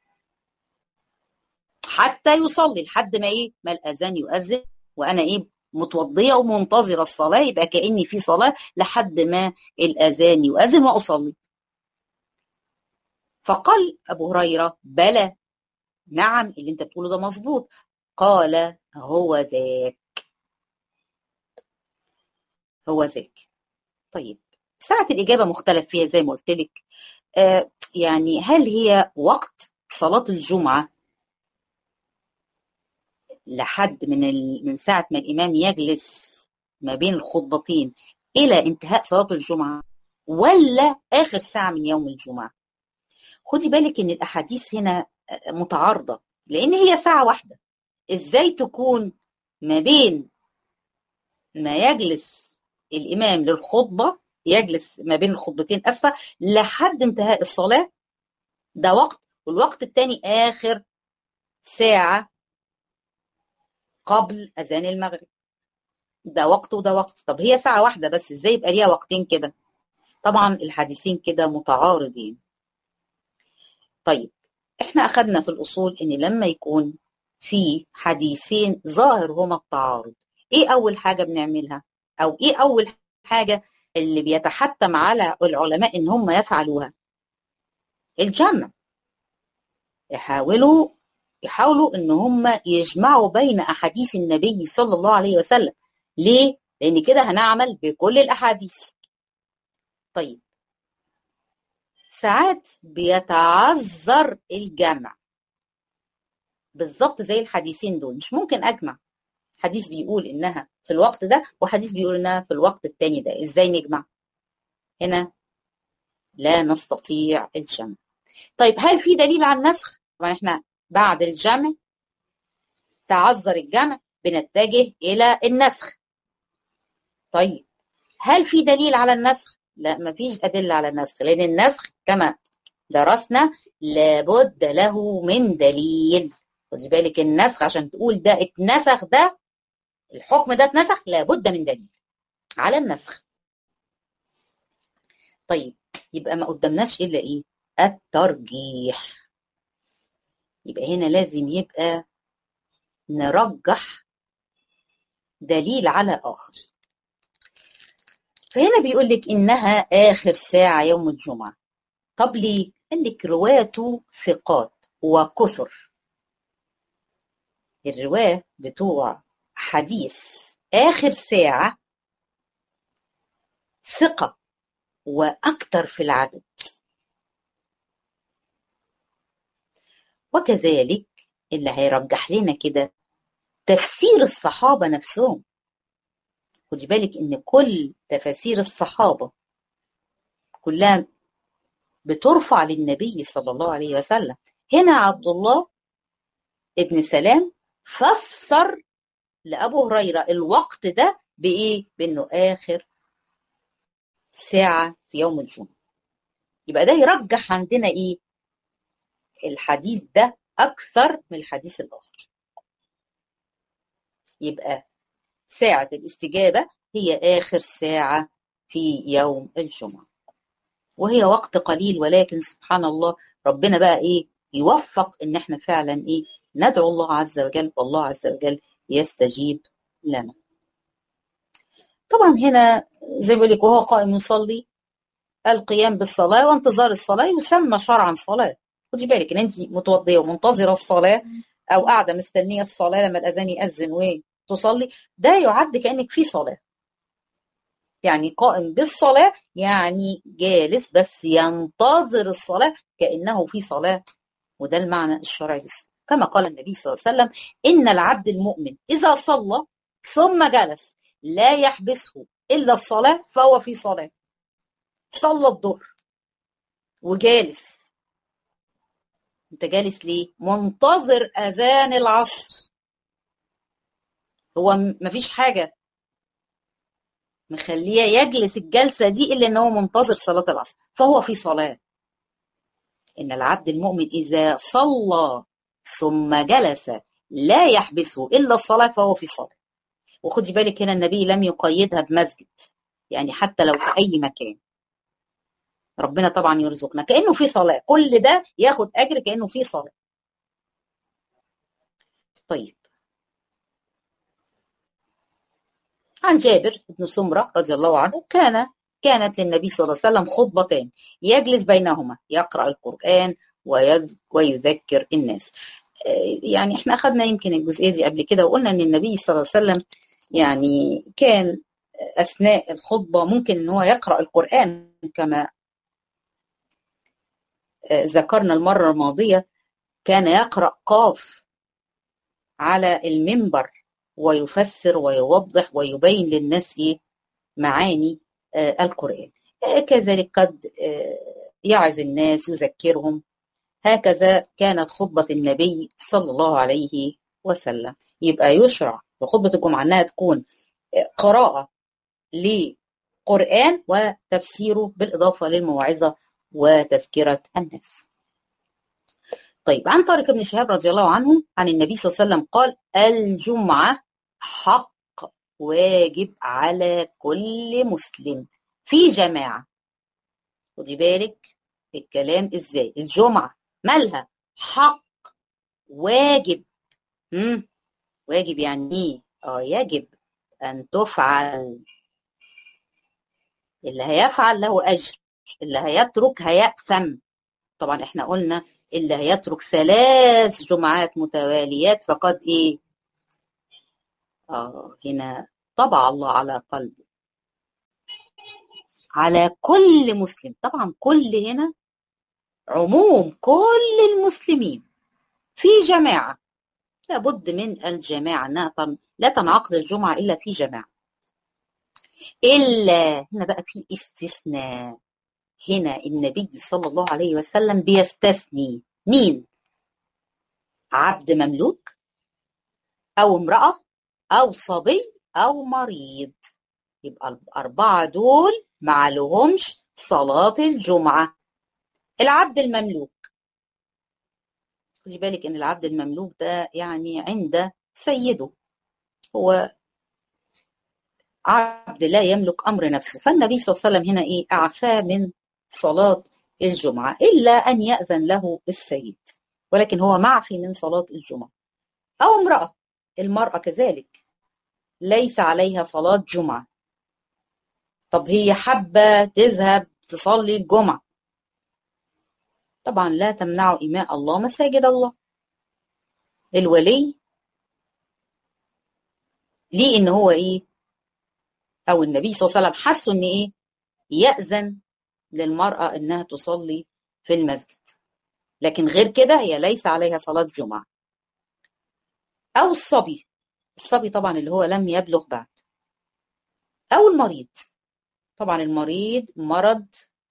حتى يصلي، لحد ما ايه؟ ما الاذان يؤذن وانا ايه؟ متوضيه ومنتظره الصلاه، يبقى كاني في صلاه لحد ما الاذان يؤذن واصلي. فقال ابو هريره بلى، نعم اللي انت بتقوله ده مظبوط. قال هو ذاك، هو ذاك. طيب ساعه الاجابه مختلف فيها زي ما قلت لك. آه يعني هل هي وقت صلاه الجمعه لحد من ال... من ساعة ما الإمام يجلس ما بين الخطبتين إلى انتهاء صلاة الجمعة، ولا آخر ساعة من يوم الجمعة؟ خدي بالك إن الأحاديث هنا متعارضة، لأن هي ساعة واحدة. إزاي تكون ما بين ما يجلس الإمام للخطبة، يجلس ما بين الخطبتين أسفة لحد انتهاء الصلاة، ده وقت، والوقت الثاني آخر ساعة قبل أذان المغرب، ده وقت وده وقت. طب هي ساعة واحدة بس ازاي يبقى ليها وقتين كده؟ طبعا الحديثين كده متعارضين. طيب احنا اخذنا في الاصول ان لما يكون في حديثين ظاهر هما التعارض، ايه اول حاجة بنعملها؟ او ايه اول حاجة اللي بيتحتم على العلماء ان هم يفعلوها؟ الجمع. يحاولوا يحاولوا ان هم يجمعوا بين احاديث النبي صلى الله عليه وسلم. ليه؟ لان كده هنعمل بكل الاحاديث. طيب ساعات بيتعذر الجمع بالظبط زي الحديثين دول، مش ممكن اجمع حديث بيقول انها في الوقت ده وحديث بيقول انها في الوقت التاني ده، ازاي نجمع؟ هنا لا نستطيع الجمع. طيب هل في دليل على النسخ؟ طبعا احنا بعد الجمع تعذر الجمع بنتجه الى النسخ. طيب هل في دليل على النسخ؟ لا، مفيش أدلة على النسخ، لأن النسخ كما درسنا لابد له من دليل. خدي بالك النسخ عشان تقول ده اتنسخ، ده الحكم ده اتنسخ، لابد من دليل على النسخ. طيب يبقى ما قدامناش إلا إيه؟ الترجيح. يبقى هنا لازم يبقى نرجح دليل على آخر. فهنا بيقول لك إنها آخر ساعة يوم الجمعة. طب ليه؟ قال لك رواته ثقات وكثر. الرواه بتوع حديث آخر ساعة ثقة وأكتر في العدد. وكذلك اللي هيرجح لنا كده تفسير الصحابة نفسهم. خدي بالك ان كل تفاسير الصحابة كلها بترفع للنبي صلى الله عليه وسلم. هنا عبد الله ابن سلام فسر لأبو هريرة الوقت ده بإيه؟ بأنه آخر ساعة في يوم الجمعة. يبقى ده يرجح عندنا إيه؟ الحديث ده أكثر من الحديث الآخر. يبقى ساعة الاستجابة هي آخر ساعة في يوم الجمعة، وهي وقت قليل، ولكن سبحان الله ربنا بقى إيه؟ يوفق إن احنا فعلا إيه؟ ندعو الله عز وجل، والله عز وجل يستجيب لنا. طبعا هنا زي ما بيقول لك وهو قائم يصلي، القيام بالصلاة وانتظار الصلاة يسمى شرعا صلاة. خدي بالك ان انت متوضية ومنتظرة الصلاة او قاعدة مستنية الصلاة لما الاذان يأذن وتصلي، ده يعد كأنك في صلاة. يعني قائم بالصلاة يعني جالس بس ينتظر الصلاة كأنه في صلاة، وده المعنى الشرعي للصلاة. كما قال النبي صلى الله عليه وسلم: إن العبد المؤمن إذا صلى ثم جلس لا يحبسه إلا الصلاة فهو في صلاة. صلى الظهر وجالس، انت جالس ليه؟ منتظر أذان العصر. هو مفيش حاجة مخليه يجلس الجلسة دي إلا إن هو منتظر صلاة العصر، فهو في صلاة. إن العبد المؤمن إذا صلى ثم جلس لا يحبسه إلا الصلاة فهو في صلاة. وخدي بالك هنا النبي لم يقيدها بمسجد، يعني حتى لو في أي مكان. ربنا طبعا يرزقنا كأنه في صلاة، كل ده ياخد أجر كأنه في صلاة. طيب، عن جابر بن سمرة رضي الله عنه كان كانت للنبي صلى الله عليه وسلم خطبتان يجلس بينهما يقرأ القرآن ويذكر الناس. يعني احنا أخذنا يمكن الجزئية دي قبل كده، وقلنا أن النبي صلى الله عليه وسلم يعني كان أثناء الخطبة ممكن أن هو يقرأ القرآن كما ذكرنا المرة الماضية. كان يقرأ قاف على المنبر ويفسر ويوضح ويبين للناس إيه معاني آه القرآن. آه كذلك قد آه يعظ الناس يذكرهم. هكذا كانت خطبة النبي صلى الله عليه وسلم. يبقى يشرع في خطبة الجمعة أنها تكون آه قراءة لقرآن وتفسيره بالإضافة للموعظة وتذكرة الناس. طيب، عن طارق بن شهاب رضي الله عنه عن النبي صلى الله عليه وسلم قال: الجمعة حق واجب على كل مسلم في جماعة. خدي بالك الكلام ازاي. الجمعة مالها؟ حق واجب. مم. واجب يعني ايه؟ اه يجب ان تفعل. اللي هيفعل له اجر، اللي هيترك هيأثم. طبعا احنا قلنا اللي هيترك ثلاث جمعات متواليات فقد ايه؟ اه هنا طبع الله على قلبه. على كل مسلم، طبعا كل هنا عموم كل المسلمين في جماعة. لابد من الجماعة، انها لا تنعقد الجمعة الا في جماعة. الا هنا بقى في استثناء. هنا النبي صلى الله عليه وسلم بيستثني مين؟ عبد مملوك او امرأة او صبي او مريض. يبقى الاربعة دول ما لهمش صلاة الجمعة. العبد المملوك، خدي بالك ان العبد المملوك ده يعني عند سيده، هو عبد لا يملك امر نفسه. فالنبي صلى الله عليه وسلم هنا ايه؟ اعفاه من صلاة الجمعة الا ان يأذن له السيد، ولكن هو معفي من صلاة الجمعة. او امرأة، المرأة كذلك ليس عليها صلاة جمعة. طب هي حابة تذهب تصلي الجمعة، طبعا لا تمنع إماء الله مساجد الله. الولي ليه ان هو ايه؟ او النبي صلى الله عليه وسلم حسوا ان ايه؟ يأذن للمرأة انها تصلي في المسجد. لكن غير كده هي ليس عليها صلاة جمعة. أو الصبي، الصبي طبعا اللي هو لم يبلغ بعد، أو المريض. طبعا المريض مرض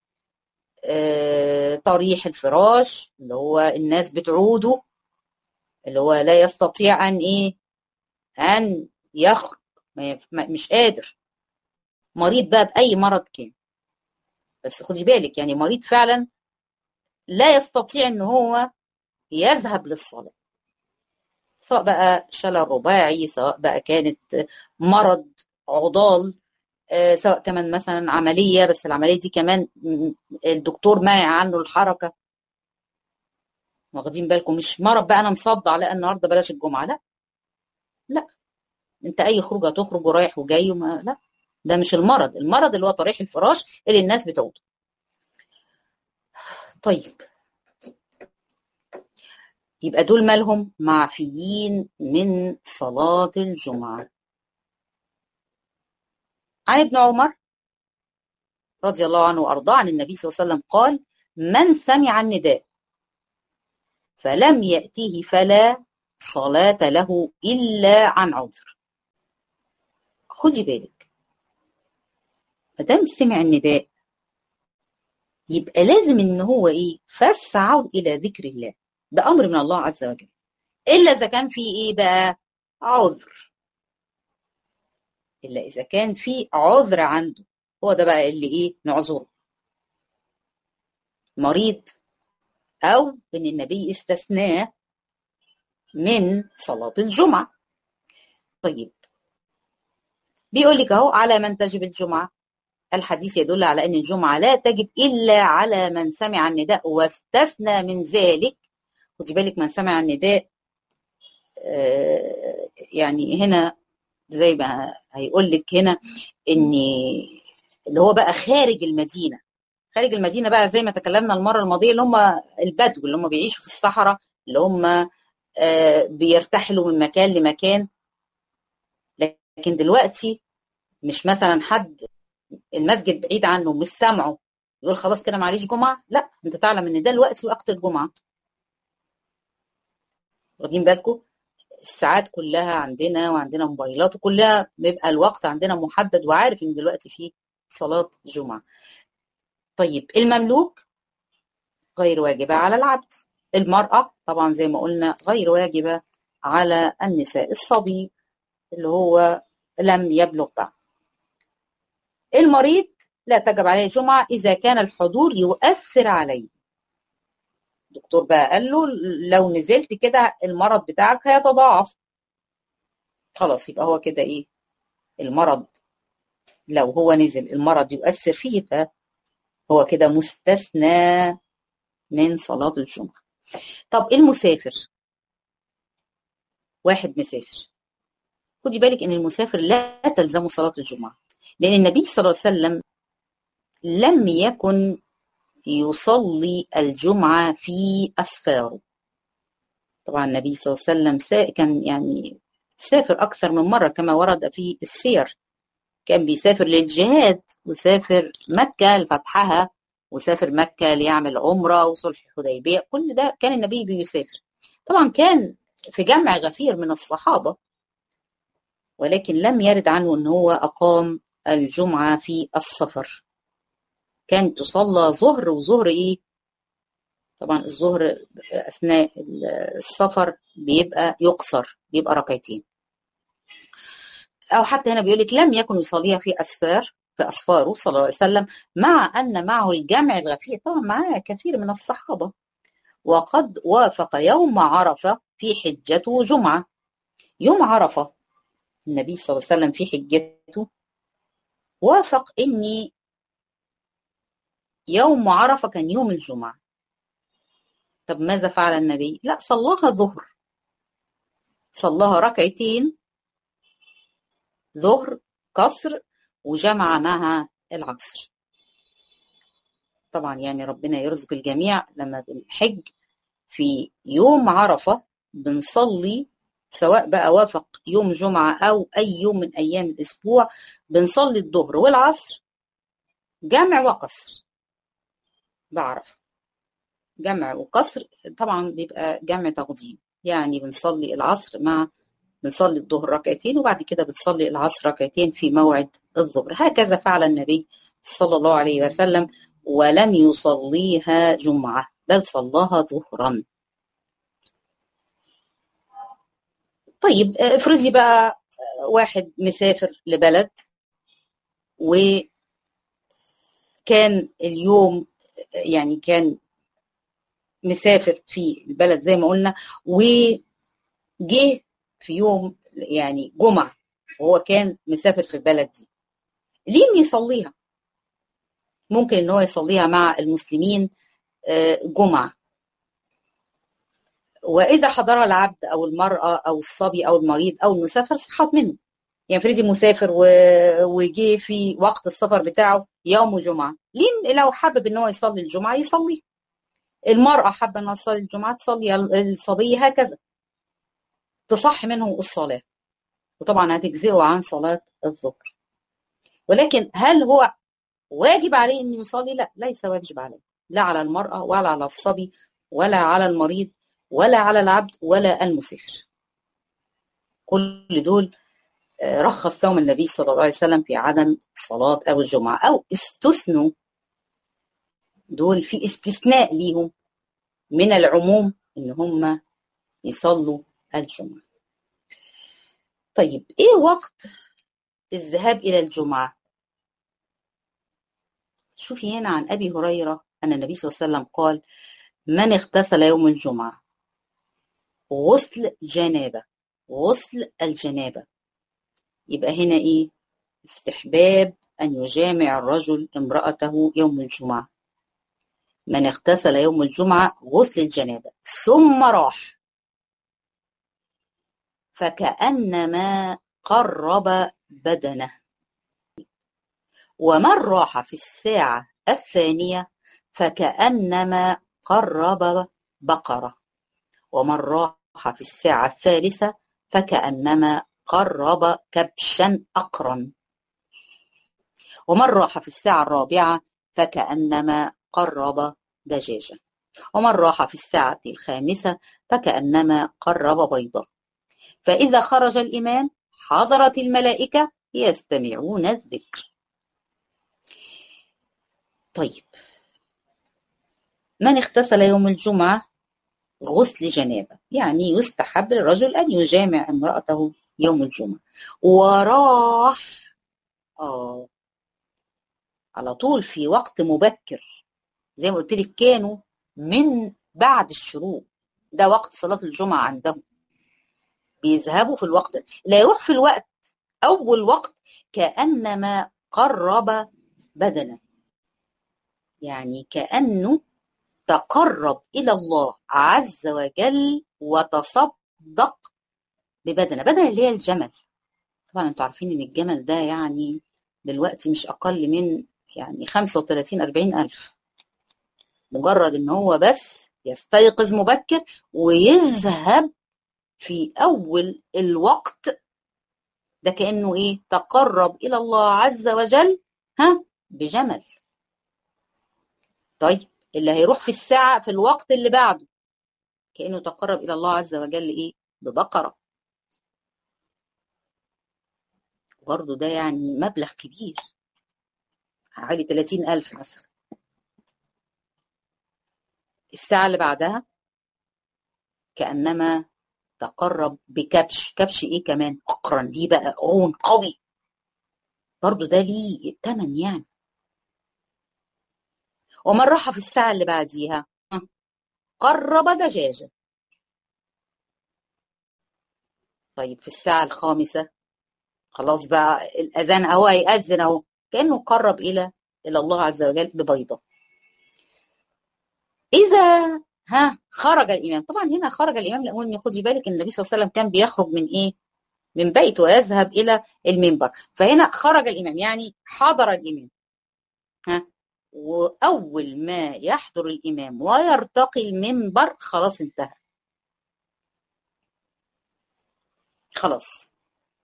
آه، طريح الفراش، اللي هو الناس بتعوده، اللي هو لا يستطيع أن إيه أن يخرج، مش قادر، مريض بقى بأي مرض كان. بس خدي بالك يعني مريض فعلا لا يستطيع ان هو يذهب للصلاة، سواء بقى شلل رباعي، سواء بقى كانت مرض عضال، سواء كمان مثلا عملية، بس العملية دي كمان الدكتور منع عنه الحركة. واخدين بالكم؟ مش مرض بقى انا مصدع لا النهارده بلاش الجمعة، لا لا، انت اي خروج هتخرج ورايح وجاي وما لا، ده مش المرض. المرض اللي هو طريح الفراش اللي الناس بتعوده. طيب يبقى دول مالهم؟ معفيين من صلاة الجمعة. عن ابن عمر رضي الله عنه وأرضاه عن النبي صلى الله عليه وسلم قال: من سمع النداء فلم يأته فلا صلاة له إلا عن عذر. خدي بالك، ما دام سمع النداء يبقى لازم ان هو ايه؟ فاسعوا الى ذكر الله، ده امر من الله عز وجل، الا اذا كان في ايه بقى؟ عذر. الا اذا كان في عذر عنده، هو ده بقى اللي ايه؟ نعذره، مريض، او ان النبي استثناه من صلاة الجمعة. طيب بيقول لك اهو: على من تجب الجمعة؟ الحديث يدل على ان الجمعة لا تجب الا على من سمع النداء واستثنى من ذلك. خدي بالك، من سمع النداء آه يعني هنا زي ما هيقول لك هنا ان اللي هو بقى خارج المدينة. خارج المدينة بقى زي ما تكلمنا المرة الماضية، اللي هم البدو اللي هم بيعيشوا في الصحراء، اللي هم آه بيرتحلوا من مكان لمكان. لكن دلوقتي مش مثلا حد المسجد بعيد عنه مش سامعه يقول خلاص كده معليش جمعة، لا، انت تعلم ان ده الوقت وقت الجمعة. واخدين بالكم؟ الساعات كلها عندنا وعندنا موبايلات وكلها بيبقى الوقت عندنا محدد وعارف ان دلوقتي في صلاة جمعة. طيب المملوك غير واجبة على العبد. المرأة طبعا زي ما قلنا غير واجبة على النساء. الصبي اللي هو لم يبلغ بعد. المريض لا تجب عليه الجمعة إذا كان الحضور يؤثر عليه. الدكتور بقى قال له لو نزلت كده المرض بتاعك هيتضاعف، خلاص يبقى هو كده ايه؟ المرض لو هو نزل المرض يؤثر فيه فهو كده مستثنى من صلاة الجمعة. طب المسافر، واحد مسافر، خدي بالك ان المسافر لا تلزمه صلاة الجمعة، لان النبي صلى الله عليه وسلم لم يكن يصلي الجمعة في أسفاره. طبعا النبي صلى الله عليه وسلم كان يعني سافر أكثر من مرة كما ورد في السير. كان بيسافر للجهاد، وسافر مكة لفتحها، وسافر مكة ليعمل عمرة وصلح الحديبية، كل ده كان النبي بيسافر. طبعا كان في جمع غفير من الصحابة، ولكن لم يرد عنه أنه هو أقام الجمعة في السفر. كان تصلى ظهر، وظهر إيه؟ طبعا الظهر أثناء السفر بيبقى يقصر، بيبقى ركعتين. أو حتى هنا بيقول لك لم يكن يصليها في أسفار في أسفاره صلى الله عليه وسلم، مع أن معه الجمع الغفير، طبعا معاه كثير من الصحابة. وقد وافق يوم عرفة في حجته جمعة. يوم عرفة النبي صلى الله عليه وسلم في حجته وافق إني يوم عرفة كان يوم الجمعة. طب ماذا فعل النبي؟ لا، صلاها ظهر، صلاها ركعتين ظهر قصر، وجمع معها العصر. طبعا يعني ربنا يرزق الجميع لما بنحج في يوم عرفة بنصلي، سواء بقى وافق يوم جمعة أو أي يوم من أيام الأسبوع، بنصلي الظهر والعصر جمع وقصر بعرفة. جمع وقصر طبعا بيبقى جمع تقديم، يعني بنصلي العصر مع بنصلي الظهر ركعتين وبعد كده بتصلي العصر ركعتين في موعد الظهر. هكذا فعل النبي صلى الله عليه وسلم، ولم يصليها جمعة بل صلاها ظهرا. طيب افرضي بقى واحد مسافر لبلد وكان اليوم يعني كان مسافر في البلد زي ما قلنا، وجه في يوم يعني جمعة وهو كان مسافر في البلد دي، ليه إن يصليها؟ ممكن ان هو يصليها مع المسلمين جمعة، واذا حضرها العبد او المرأة او الصبي او المريض او المسافر صحت منه. يعني فريدي مسافر وجي في وقت السفر بتاعه يوم جمعة، ليه لو حابب ان هو يصلي الجمعة يصلي، المرأة حابة انها تصلي الجمعة تصلي، الصبي هكذا تصح منه الصلاة، وطبعا هتجزئه عن صلاة الظهر. ولكن هل هو واجب عليه انه يصلي؟ لا، ليس واجب عليه، لا على المرأة ولا على الصبي ولا على المريض ولا على العبد ولا المسافر. كل دول رخص لهم النبي صلى الله عليه وسلم في عدم صلاة أو الجمعة، أو استثنوا، دول في استثناء ليهم من العموم إن هم يصلوا الجمعة. طيب إيه وقت الذهاب إلى الجمعة؟ شوفي هنا عن أبي هريرة أن النبي صلى الله عليه وسلم قال: من اغتسل يوم الجمعة غسل جنابة، غسل الجنابة، يبقى هنا إيه؟ استحباب أن يجامع الرجل امرأته يوم الجمعة. من اغتسل يوم الجمعة غسل الجنابة ثم راح فكأنما قرب بدنه، ومن راح في الساعة الثانية فكأنما قرب بقرة، ومن راح في الساعة الثالثة فكأنما قرب كبشا أقرا، ومن راح في الساعة الرابعة فكأنما قرب دجاجة، ومن راح في الساعة الخامسة فكأنما قرب بيضة. فإذا خرج الإمام حضرت الملائكة يستمعون الذكر. طيب من اغتسل يوم الجمعة غسل جنابة، يعني يستحب للرجل أن يجامع امرأته يوم الجمعة وراح آه على طول في وقت مبكر، زي ما قلت لك كانوا من بعد الشروق، ده وقت صلاة الجمعة عندهم، بيذهبوا في الوقت، لا يروح في الوقت أول وقت كأنما قرب بدنه، يعني كأنه تقرب إلى الله عز وجل وتصدق ببدنه، بدنه اللي هي الجمل. طبعا انتوا عارفين ان الجمل ده يعني دلوقتي مش أقل من يعني خمسة وثلاثين أربعين ألف، مجرد ان هو بس يستيقظ مبكر ويذهب في أول الوقت، ده كأنه إيه؟ تقرب إلى الله عز وجل ها بجمل. طيب اللي هيروح في الساعة في الوقت اللي بعده كأنه تقرب إلى الله عز وجل إيه؟ ببقرة. برضو ده يعني مبلغ كبير، حوالي ثلاثين ألف مثلا. الساعة اللي بعدها كأنما تقرب بكبش، كبش إيه كمان؟ أقرن، ليه بقى قرون قوي، برضو ده ليه تمن يعني. ومن راح في الساعة اللي بعديها قرب دجاجة. طيب في الساعة الخامسة خلاص بقى الأذان أهو هيأذن أهو، كأنه قرب إلى إلى الله عز وجل ببيضة. إذا ها خرج الإمام، طبعا هنا خرج الإمام لأن خدي بالك إن النبي صلى الله عليه وسلم كان بيخرج من إيه؟ من بيته ويذهب إلى المنبر، فهنا خرج الإمام يعني حضر الإمام، ها وأول ما يحضر الإمام ويرتقي المنبر خلاص انتهى، خلاص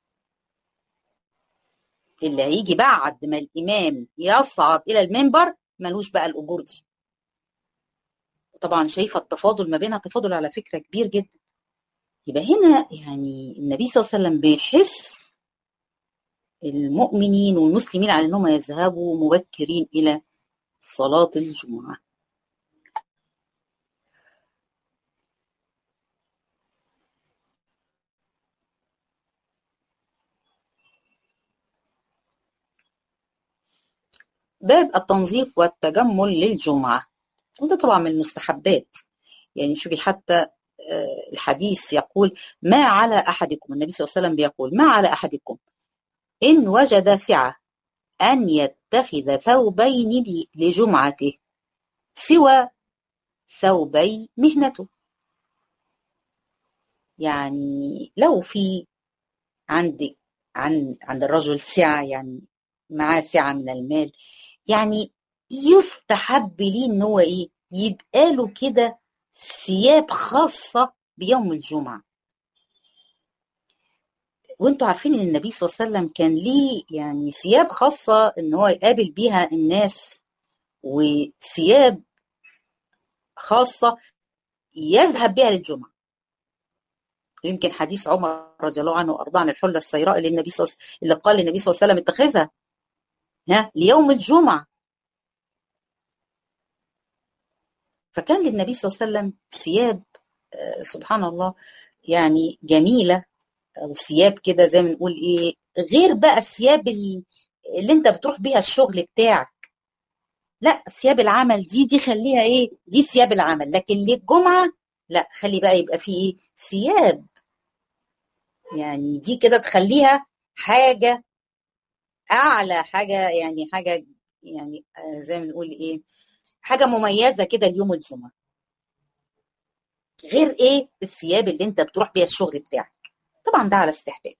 اللي هيجي بعد ما الإمام يصعد إلى المنبر ملوش بقى الأجور دي، طبعا شايفة التفاضل ما بينها، تفاضل على فكرة كبير جدا. يبقى هنا يعني النبي صلى الله عليه وسلم بيحس المؤمنين والمسلمين على انهم يذهبوا مبكرين الى صلاة الجمعة. باب التنظيف والتجمل للجمعة، وده طبعا من المستحبات. يعني شوفي حتى الحديث يقول ما على أحدكم، النبي صلى الله عليه وسلم بيقول ما على أحدكم إن وجد سعة أن يتخذ ثوبين لجمعته سوى ثوبي مهنته. يعني لو في عندك عن عند الرجل سعة، يعني معاه سعة من المال، يعني يستحب ليه ان هو ايه يبقى له كده ثياب خاصة بيوم الجمعة. وانتوا عارفين ان النبي صلى الله عليه وسلم كان ليه يعني ثياب خاصة ان هو يقابل بيها الناس، وثياب خاصة يذهب بها للجمعة. يمكن حديث عمر رضي الله عنه وارضاه عن الحلة السيراء اللي النبي صلى اللي قال للنبي صلى الله عليه وسلم اتخذها ها ليوم الجمعة. فكان للنبي صلى الله عليه وسلم ثياب آه سبحان الله يعني جميلة، او ثياب كده زي ما نقول ايه، غير بقى الثياب اللي انت بتروح بيها الشغل بتاعك. لا، ثياب العمل دي دي خليها ايه، دي ثياب العمل. لكن للجمعة لا، خلي بقى يبقى في ايه ثياب، يعني دي كده تخليها حاجة اعلى حاجة، يعني حاجة يعني آه زي ما نقول ايه، حاجة مميزة كده ليوم الجمعة، غير ايه الثياب اللي انت بتروح بيها الشغل بتاعك. طبعا ده على استحباب.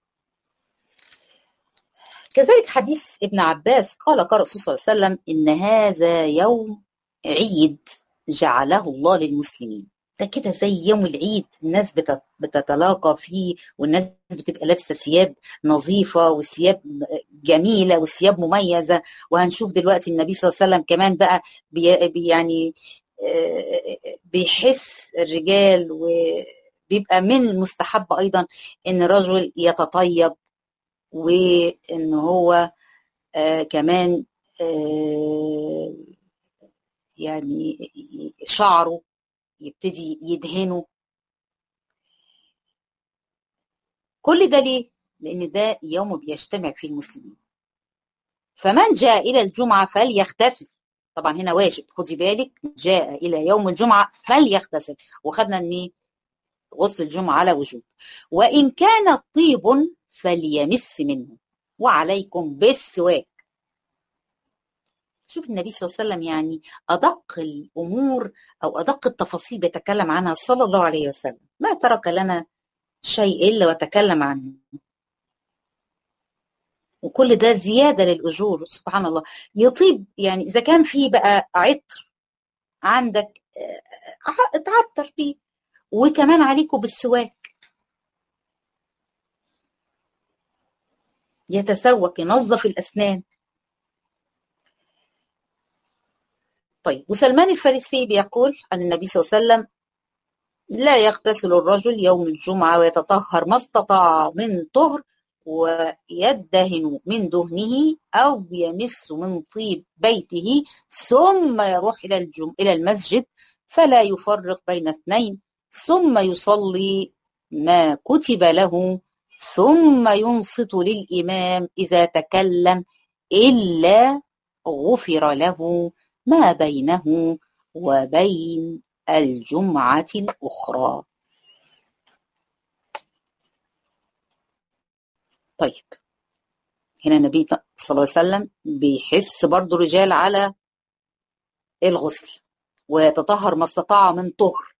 كذلك حديث ابن عباس قال قال الرسول صلى الله عليه وسلم إن هذا يوم عيد جعله الله للمسلمين. ده كده زي يوم العيد، الناس بتتلاقى فيه، والناس بتبقى لابسه ثياب نظيفه وثياب جميله وثياب مميزه. وهنشوف دلوقتي النبي صلى الله عليه وسلم كمان بقى بي يعني بيحس الرجال، وبيبقى من المستحب ايضا ان الرجل يتطيب، وان هو آه كمان آه يعني شعره يبتدي يدهنه. كل ده ليه؟ لان ده يوم بيجتمع فيه المسلمين. فمن جاء الى الجمعه فليغتسل. طبعا هنا واجب، خدي بالك، جاء الى يوم الجمعه فليغتسل، وخدنا ان غسل الجمعه على وجوب. وان كان طيب فليمس منه، وعليكم بالسواك. شوف النبي صلى الله عليه وسلم يعني أدق الأمور أو أدق التفاصيل بيتكلم عنها صلى الله عليه وسلم، ما ترك لنا شيء إلا وتكلم عنه. وكل ده زيادة للأجور سبحان الله. يطيب يعني إذا كان في بقى عطر عندك اتعطر فيه، وكمان عليكم بالسواك، يتسوك ينظف الأسنان. طيب، وسلمان الفارسي بيقول عن النبي صلى الله عليه وسلم لا يغتسل الرجل يوم الجمعة ويتطهر ما استطاع من طهر، ويدهن من دهنه أو يمس من طيب بيته، ثم يروح إلى الجم... إلى المسجد فلا يفرق بين اثنين، ثم يصلي ما كتب له، ثم ينصت للإمام إذا تكلم إلا غفر له ما بينه وبين الجمعة الأخرى. طيب، هنا النبي صلى الله عليه وسلم بيحس برضو الرجال على الغسل، ويتطهر ما استطاع من طهر.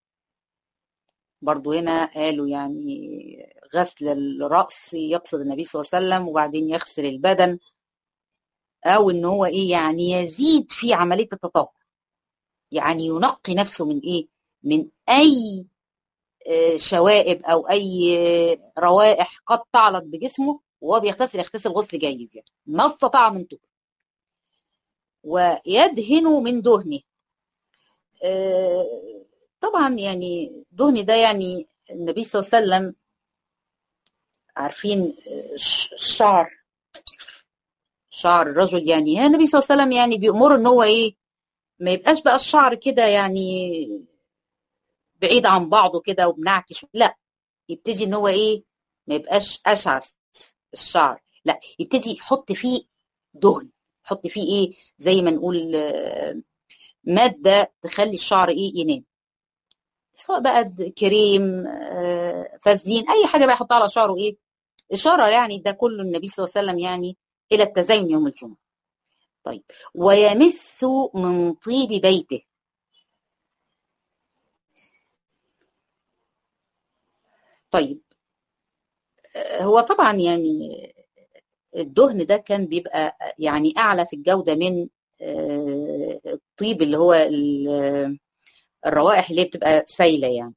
برضو هنا قالوا يعني غسل الرأس يقصد النبي صلى الله عليه وسلم، وبعدين يغسل البدن، أو إن هو إيه يعني يزيد في عملية التطهر، يعني ينقي نفسه من إيه، من أي شوائب أو أي روائح قد تعلق بجسمه، وهو بيغتسل يغتسل غسل جيد يعني ما استطاع من طهر. ويدهن من دهنه، طبعا يعني دهن ده يعني النبي صلى الله عليه وسلم عارفين الشعر، شعر الرجل يعني النبي صلى الله عليه وسلم يعني بيأمره ان هو ايه ما يبقاش بقى الشعر كده يعني بعيد عن بعضه كده وبنعكش، لا يبتدي ان هو ايه ما يبقاش اشعث الشعر، لا يبتدي يحط فيه دهن، يحط فيه ايه زي ما نقول ماده تخلي الشعر ايه ينام، سواء بقى كريم فازلين اي حاجه بقى يحطها على شعره ايه، اشاره يعني ده كله النبي صلى الله عليه وسلم يعني الى التزين يوم الجمعه. طيب ويمس من طيب بيته، طيب هو طبعا يعني الدهن ده كان بيبقى يعني اعلى في الجوده من الطيب اللي هو الروائح اللي بتبقى سايله يعني.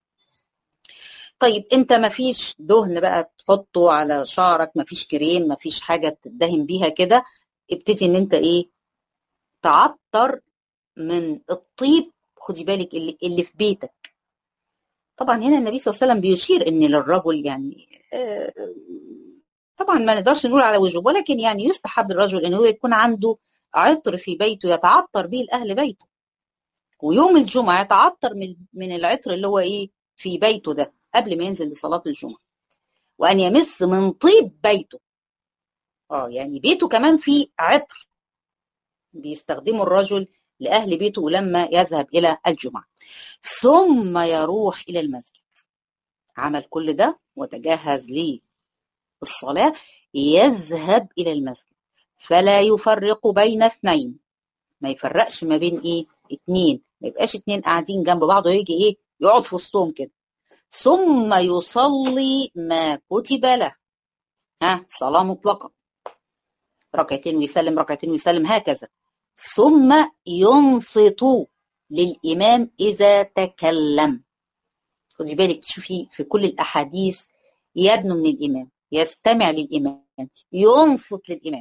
طيب انت ما فيش دهن بقى تحطه على شعرك، ما فيش كريم، ما فيش حاجه تدهن بيها كده، ابتدي ان انت ايه تعطر من الطيب، خدي بالك اللي, اللي في بيتك. طبعا هنا النبي صلى الله عليه وسلم بيشير ان للرجل يعني طبعا ما نقدرش نقول على وجوب، ولكن يعني يستحب الرجل ان هو يكون عنده عطر في بيته يتعطر به لاهل بيته، ويوم الجمعه يتعطر من من العطر اللي هو ايه في بيته ده قبل ما ينزل لصلاه الجمعه، وان يمس من طيب بيته. اه يعني بيته كمان فيه عطر بيستخدمه الرجل لاهل بيته لما يذهب الى الجمعه، ثم يروح الى المسجد. عمل كل ده وتجهز للصلاه، يذهب الى المسجد فلا يفرق بين اثنين، ما يفرقش ما بين ايه اتنين، ما يبقاش اتنين قاعدين جنب بعض ويجي ايه يقعد في وسطهم كده. ثم يصلي ما كتب له، ها صلاة مطلقة، ركعتين ويسلم ركعتين ويسلم هكذا. ثم ينصت للإمام إذا تكلم، خدي بالك تشوفي في كل الأحاديث يدنو من الإمام، يستمع للإمام، ينصت للإمام.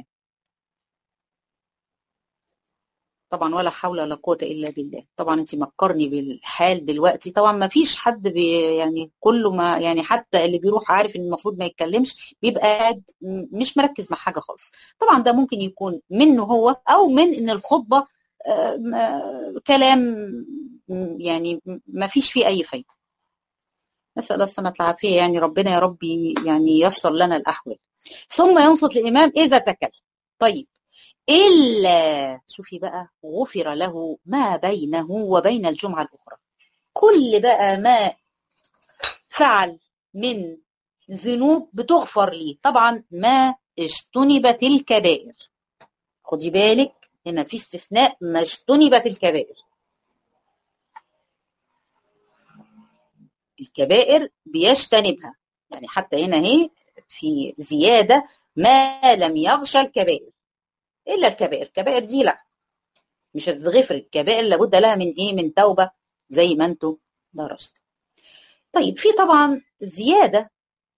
طبعا ولا حول ولا قوة إلا بالله. طبعا انت مكرني بالحال دلوقتي، طبعا ما فيش حد بي يعني كله ما يعني حتى اللي بيروح عارف ان المفروض ما يتكلمش بيبقى قاعد مش مركز مع حاجة خالص. طبعا ده ممكن يكون منه هو او من ان الخطبة كلام يعني ما فيش فيه اي فايدة. نسأل الله السلامة والعافية، يعني ربنا يا ربي يعني ييسر لنا الأحوال. ثم ينصت الإمام إذا تكلم. طيب إلا شوفي بقى غفر له ما بينه وبين الجمعة الأخرى، كل بقى ما فعل من ذنوب بتغفر ليه، طبعا ما اجتنبت الكبائر. خدي بالك هنا في استثناء، ما اجتنبت الكبائر. الكبائر بيجتنبها، يعني حتى هنا اهي في زيادة ما لم يغشى الكبائر، إلا الكبائر. الكبائر دي لا مش هتتغفر، الكبائر لابد لها من ايه من توبة زي ما انتم درستوا. طيب في طبعا زيادة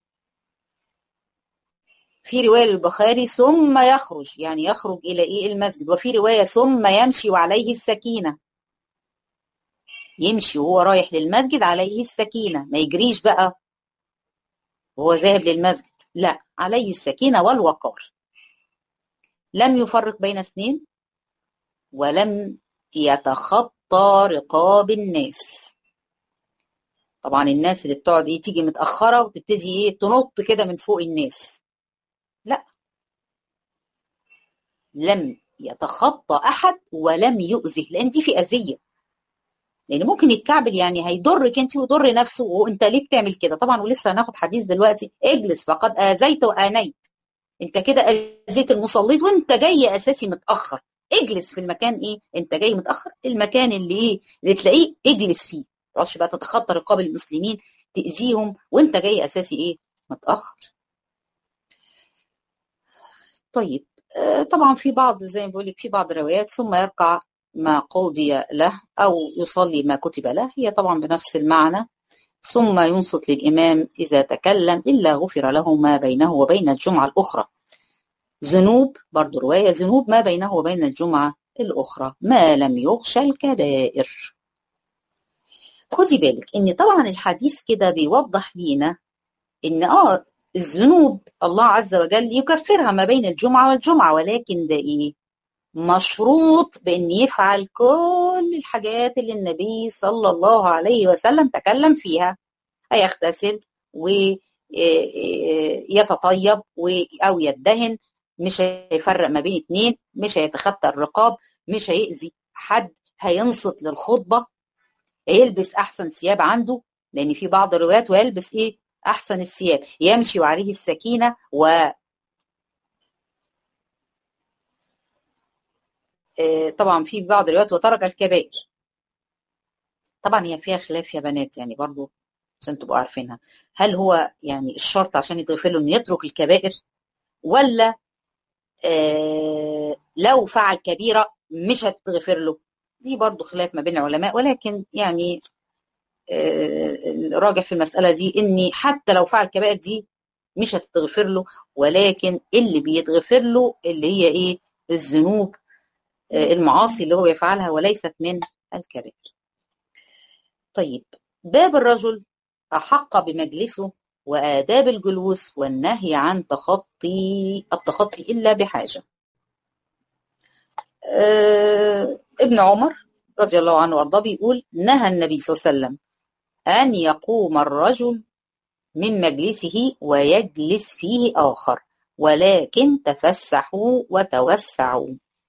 في رواية البخاري ثم يخرج، يعني يخرج إلى إيه المسجد، وفي رواية ثم يمشي وعليه السكينة، يمشي وهو رايح للمسجد عليه السكينة، ما يجريش بقى وهو ذاهب للمسجد، لا عليه السكينة والوقار. لم يفرق بين اثنين ولم يتخطى رقاب الناس. طبعا الناس اللي بتقعد ايه تيجي متأخرة وتبتدي ايه تنط كده من فوق الناس، لا لم يتخطى احد ولم يؤذه، لان دي في اذيه، لان ممكن يتكعبل يعني هيضرك انت ويضر نفسه، وانت ليه بتعمل كده؟ طبعا ولسه هناخد حديث دلوقتي، اجلس فقد اذيت وانيت، انت كده اذيت المصلين وانت جاي اساسي متاخر، اجلس في المكان ايه انت جاي متاخر، المكان اللي ايه اللي تلاقيه اجلس فيه، ما تقعدش بقى تتخطى رقاب المسلمين تاذيهم وانت جاي اساسي ايه متاخر. طيب طبعا في بعض زي ما بقول لك في بعض الروايات ثم يركع ما قضي له او يصلي ما كتب له، هي طبعا بنفس المعنى. ثم ينصت للامام اذا تكلم الا غفر له ما بينه وبين الجمعه الاخرى. ذنوب برضو روايه ذنوب ما بينه وبين الجمعه الاخرى ما لم يغش الكبائر. خدي بالك ان طبعا الحديث كده بيوضح لينا ان اه الذنوب الله عز وجل يكفرها ما بين الجمعة والجمعة، ولكن ده ايه؟ مشروط بان يفعل كل الحاجات اللي النبي صلى الله عليه وسلم تكلم فيها. هيغتسل ويتطيب او يدهن، مش هيفرق ما بين اتنين، مش هيتخطى الرقاب، مش هيأذي حد، هينصت للخطبة، يلبس احسن ثياب عنده، لان في بعض الروايات ويلبس ايه؟ احسن الثياب، يمشي وعليه السكينة و طبعا في بعض الروايات وترك الكبائر. طبعا هي فيها خلاف يا بنات، يعني برضو عشان تبقوا عارفينها، هل هو يعني الشرط عشان يتغفر له انه يترك الكبائر، ولا آه لو فعل كبيرة مش هتتغفر له؟ دي برضو خلاف ما بين العلماء، ولكن يعني آه الراجح في المسألة دي اني حتى لو فعل كبائر دي مش هتتغفر له، ولكن اللي بيتغفر له اللي هي ايه؟ الذنوب، آه المعاصي اللي هو يفعلها، وليست من الكبائر. طيب، باب الرجل أحق بمجلسه وآداب الجلوس والنهي عن تخطي التخطي إلا بحاجة. آه ابن عمر رضي الله عنه وارضاه بيقول: نهى النبي صلى الله عليه وسلم أن يقوم الرجل من مجلسه ويجلس فيه آخر، ولكن تفسحوا وتوسعوا.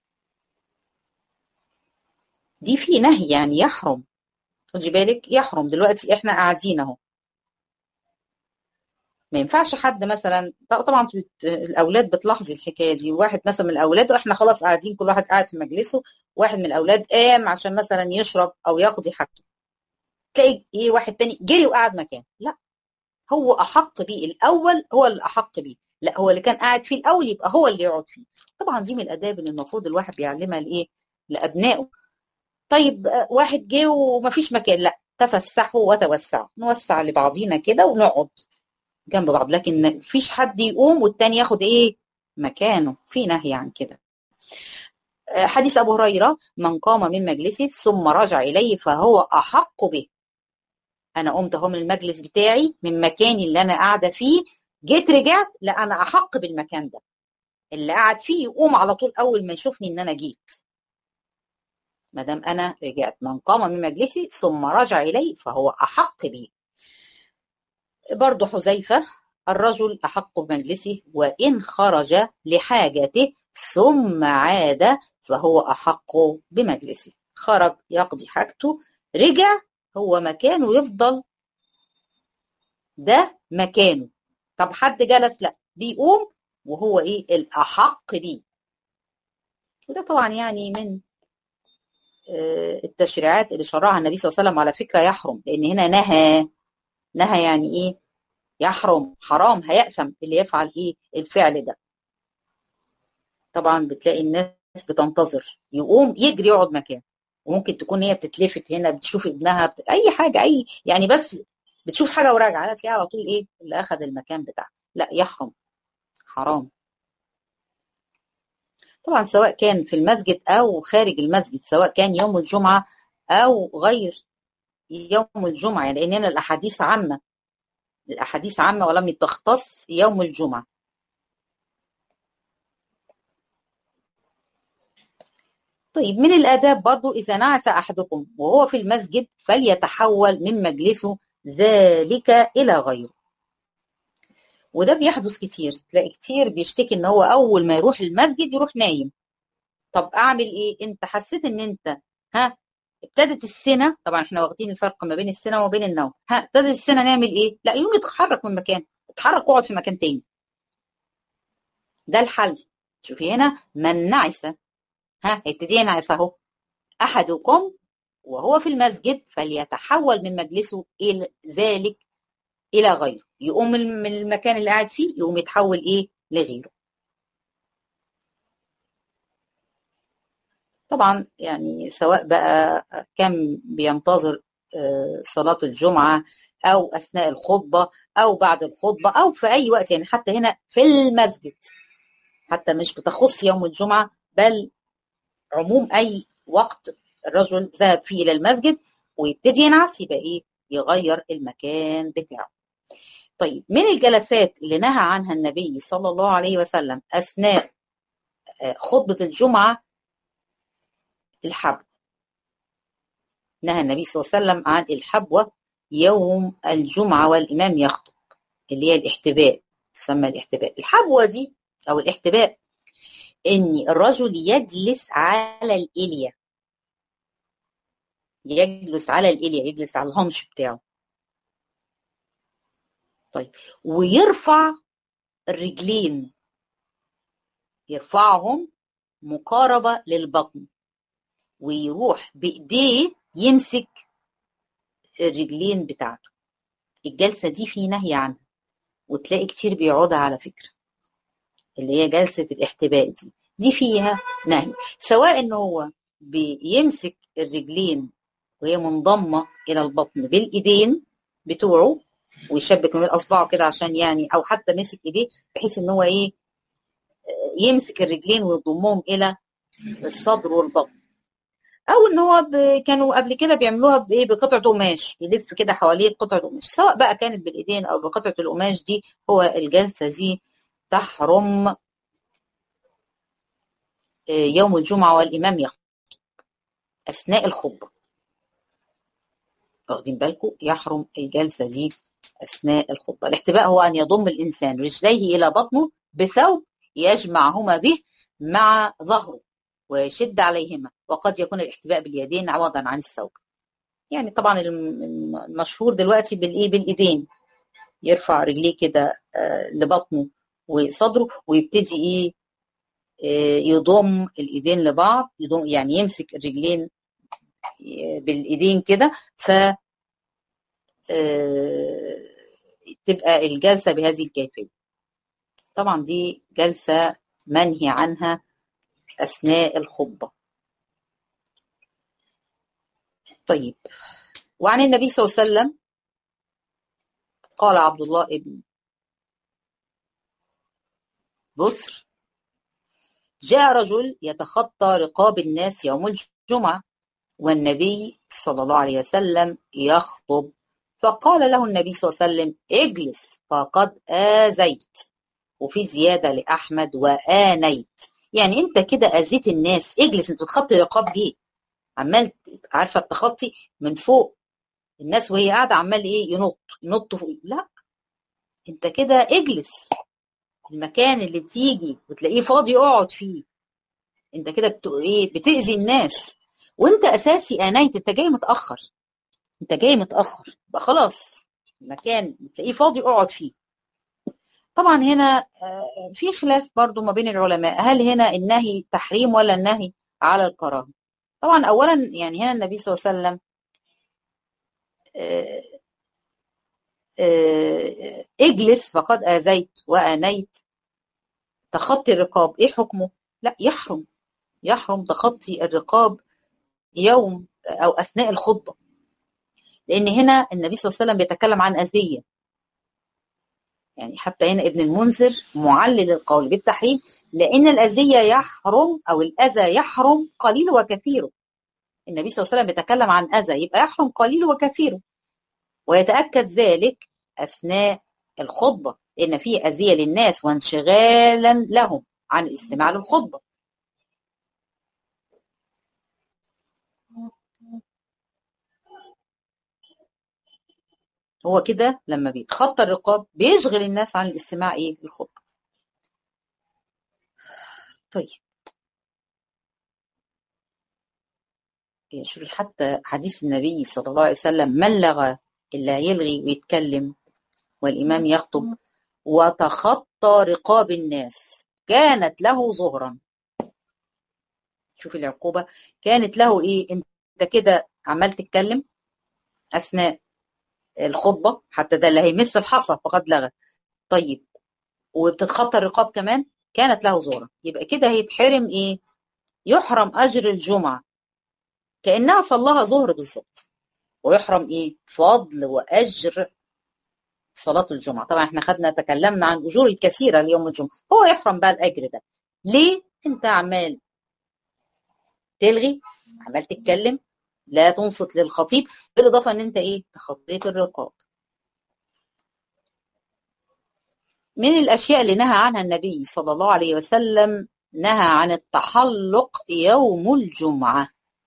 دي في نهي، يعني يحرم. خدي بالك، يحرم. دلوقتي احنا قاعدين اهو، ما ينفعش حد مثلا، طبعا الاولاد بتلاحظي الحكايه دي، واحد مثلا من الاولاد واحنا خلاص قاعدين كل واحد قاعد في مجلسه، واحد من الاولاد قام عشان مثلا يشرب او يقضي حاجته، تلاقي ايه؟ واحد تاني جري وقعد مكانه. لا، هو احق بيه الاول، هو اللي احق بيه، لا هو اللي كان قاعد فيه الاول يبقى هو اللي يقعد فيه. طبعا دي من الاداب اللي المفروض الواحد بيعلمها لايه؟ لابنائه. طيب واحد جه ومفيش مكان، لا، تفسحوا وتوسعوا، نوسع لبعضينا كده ونقعد جنب بعض، لكن ما فيش حد يقوم والتاني ياخد ايه؟ مكانه. في نهي عن كده. حديث ابو هريره: من قام من مجلسه ثم رجع اليه فهو احق به. انا قمت اهو من المجلس بتاعي، من مكاني اللي انا قاعده فيه، جيت رجعت، لا انا احق بالمكان ده. اللي قاعد فيه يقوم على طول اول ما يشوفني ان انا جيت، ما دام انا رجعت. من قام من مجلسه ثم رجع اليه فهو احق به. برضو حذيفة: الرجل أحق بمجلسه وإن خرج لحاجته ثم عاد فهو أحق بمجلسه. خرج يقضي حاجته، رجع، هو مكانه يفضل ده مكانه. طب حد جلس، لا، بيقوم وهو إيه؟ الأحق بيه. وده طبعا يعني من التشريعات اللي شرعها النبي صلى الله عليه وسلم. على فكرة يحرم، لأن هنا نهى. نهى يعني إيه؟ يحرم، حرام، هيأثم اللي يفعل ايه؟ الفعل ده. طبعا بتلاقي الناس بتنتظر يقوم يجري يقعد مكانه، وممكن تكون هي بتتلفت هنا، بتشوف ابنها، بت... اي حاجه، اي يعني، بس بتشوف حاجه وراجعه تلاقيها على طول ايه؟ اللي اخذ المكان بتاعها. لا، يحرم، حرام. طبعا سواء كان في المسجد او خارج المسجد، سواء كان يوم الجمعه او غير يوم الجمعه، لان هنا الاحاديث عامه، الاحاديث عامه ولم تختص يوم الجمعه. طيب، من الآداب برضو: إذا نعس أحدكم وهو في المسجد فليتحول من مجلسه ذلك إلى غيره. وده بيحدث كتير، تلاقي كتير بيشتكي إن هو أول ما يروح المسجد يروح نايم. طب أعمل إيه؟ أنت حسيت إن أنت ها ابتدت السنة، طبعا إحنا واخدين الفرق ما بين السنة وما بين النوم، ها ابتدت السنة، نعمل إيه؟ لا، يوم يتحرك من مكان، اتحرك واقعد في مكان تاني. ده الحل. شوفي هنا: من نعس، ها هيبتدي ينعس أهو. أحدكم وهو في المسجد فليتحول من مجلسه إلى ذلك إلى غيره، يقوم من المكان اللي قاعد فيه يقوم يتحول إيه؟ لغيره. طبعا يعني سواء بقى كان بينتظر صلاة الجمعة أو أثناء الخطبة أو بعد الخطبة أو في أي وقت، يعني حتى هنا في المسجد، حتى مش بتخص يوم الجمعة، بل عموم أي وقت الرجل ذهب فيه إلى المسجد ويبتدي ينعس، يبقى ايه؟ يغير المكان بتاعه. طيب من الجلسات اللي نهى عنها النبي صلى الله عليه وسلم اثناء خطبة الجمعة الحبو. نهى النبي صلى الله عليه وسلم عن الحبوة يوم الجمعة والإمام يخطب، اللي هي الاحتباء، تسمى الاحتباء. الحبوة دي أو الاحتباء إن الرجل يجلس على الإلية، يجلس على الإلية، يجلس على الهنش بتاعه. طيب ويرفع الرجلين، يرفعهم مقاربة للبطن، ويروح بإيديه يمسك الرجلين بتاعته. الجلسة دي في نهي عنها، وتلاقي كتير بيقعدها على فكرة، اللي هي جلسة الاحتباء دي دي فيها نهي، سواء ان هو بيمسك الرجلين وهي منضمة الى البطن بالايدين بتوعه ويشبك من اصبعه كده عشان يعني، او حتى مسك ايديه بحيث ان هو ايه يمسك الرجلين ويضمهم الى الصدر والبطن، او ان هو ب... كانوا قبل كده بيعملوها بايه، بقطعه قماش، يلف كده حواليه قطعه قماش، سواء بقى كانت بالايدين او بقطعه القماش دي. هو الجلسه دي تحرم يوم الجمعه والامام يخطب اثناء الخطبه. واخدين بالكم؟ يحرم الجلسه دي اثناء الخطبه. الاحتباء هو ان يضم الانسان رجليه الى بطنه بثوب يجمعهما به مع ظهره ويشد عليهما، وقد يكون الاحتباء باليدين عوضا عن الثوب. يعني طبعا المشهور دلوقتي بالايه، بالايدين، يرفع رجليه كده لبطنه وصدره ويبتدي ايه يضم الايدين لبعض، يضم يعني يمسك الرجلين بالايدين كده، ف تبقى الجلسه بهذه الكيفيه. طبعا دي جلسه منهي عنها اثناء الخطبه. طيب وعن النبي صلى الله عليه وسلم قال عبد الله ابن بصر: جاء رجل يتخطى رقاب الناس يوم الجمعة والنبي صلى الله عليه وسلم يخطب، فقال له النبي صلى الله عليه وسلم: اجلس فقد آذيت. وفي زيادة لأحمد: وآنيت. يعني انت كده أذيت الناس، اجلس، انت بتخطي رقاب ليه؟ عمال عارفة التخطي من فوق الناس وهي قاعدة، عمال ايه ينط ينط فوق، لا انت كده اجلس، المكان اللي تيجي وتلاقيه فاضي اقعد فيه. انت كده بت... ايه بتأذي الناس، وانت اساسي انيت، انت جاي متأخر، انت جاي متأخر بقى خلاص، المكان بتلاقيه فاضي اقعد فيه. طبعا هنا في خلاف برضو ما بين العلماء، هل هنا النهي تحريم ولا النهي على الكراهه؟ طبعا اولا يعني هنا النبي صلى الله عليه وسلم اجلس فقد آذيت وآنيت، تخطي الرقاب ايه حكمه؟ لا يحرم، يحرم تخطي الرقاب يوم او اثناء الخطبه، لان هنا النبي صلى الله عليه وسلم بيتكلم عن اذيه. يعني حتى هنا ابن المنذر معلل القول بالتحريم، لان الاذيه يحرم او الاذى يحرم قليله وكثيره. النبي صلى الله عليه وسلم بيتكلم عن اذى يبقى يحرم قليله وكثيره، ويتاكد ذلك اثناء الخطبه، لان فيه اذيه للناس وانشغالا لهم عن الاستماع للخطبه. هو كده لما بيتخطى الرقاب بيشغل الناس عن الاستماع ايه للخطبه. طيب شوفي حتى حديث النبي صلى الله عليه وسلم: من لغى، اللي هيلغي ويتكلم والامام يخطب وتخطى رقاب الناس كانت له ظهرا. شوفي العقوبه كانت له ايه، انت كده عمال تتكلم اثناء الخطبه، حتى ده اللي هيمس الحصى فقد لغى. طيب وبتتخطى الرقاب كمان كانت له ظهرا، يبقى كده هيتحرم ايه، يحرم اجر الجمعه كانها صلاها ظهر بالظبط، ويحرم ايه، فضل واجر صلاه الجمعه. طبعا احنا خدنا تكلمنا عن اجور الكثيره ليوم الجمعه، هو يحرم بقى الاجر ده. ليه؟ انت عمال تلغي، عمال تتكلم لا تنصت للخطيب، بالاضافه ان انت ايه تخطيت الرقاب. من الاشياء اللي نهى عنها النبي صلى الله عليه وسلم، نهى عن التحلق يوم الجمعه.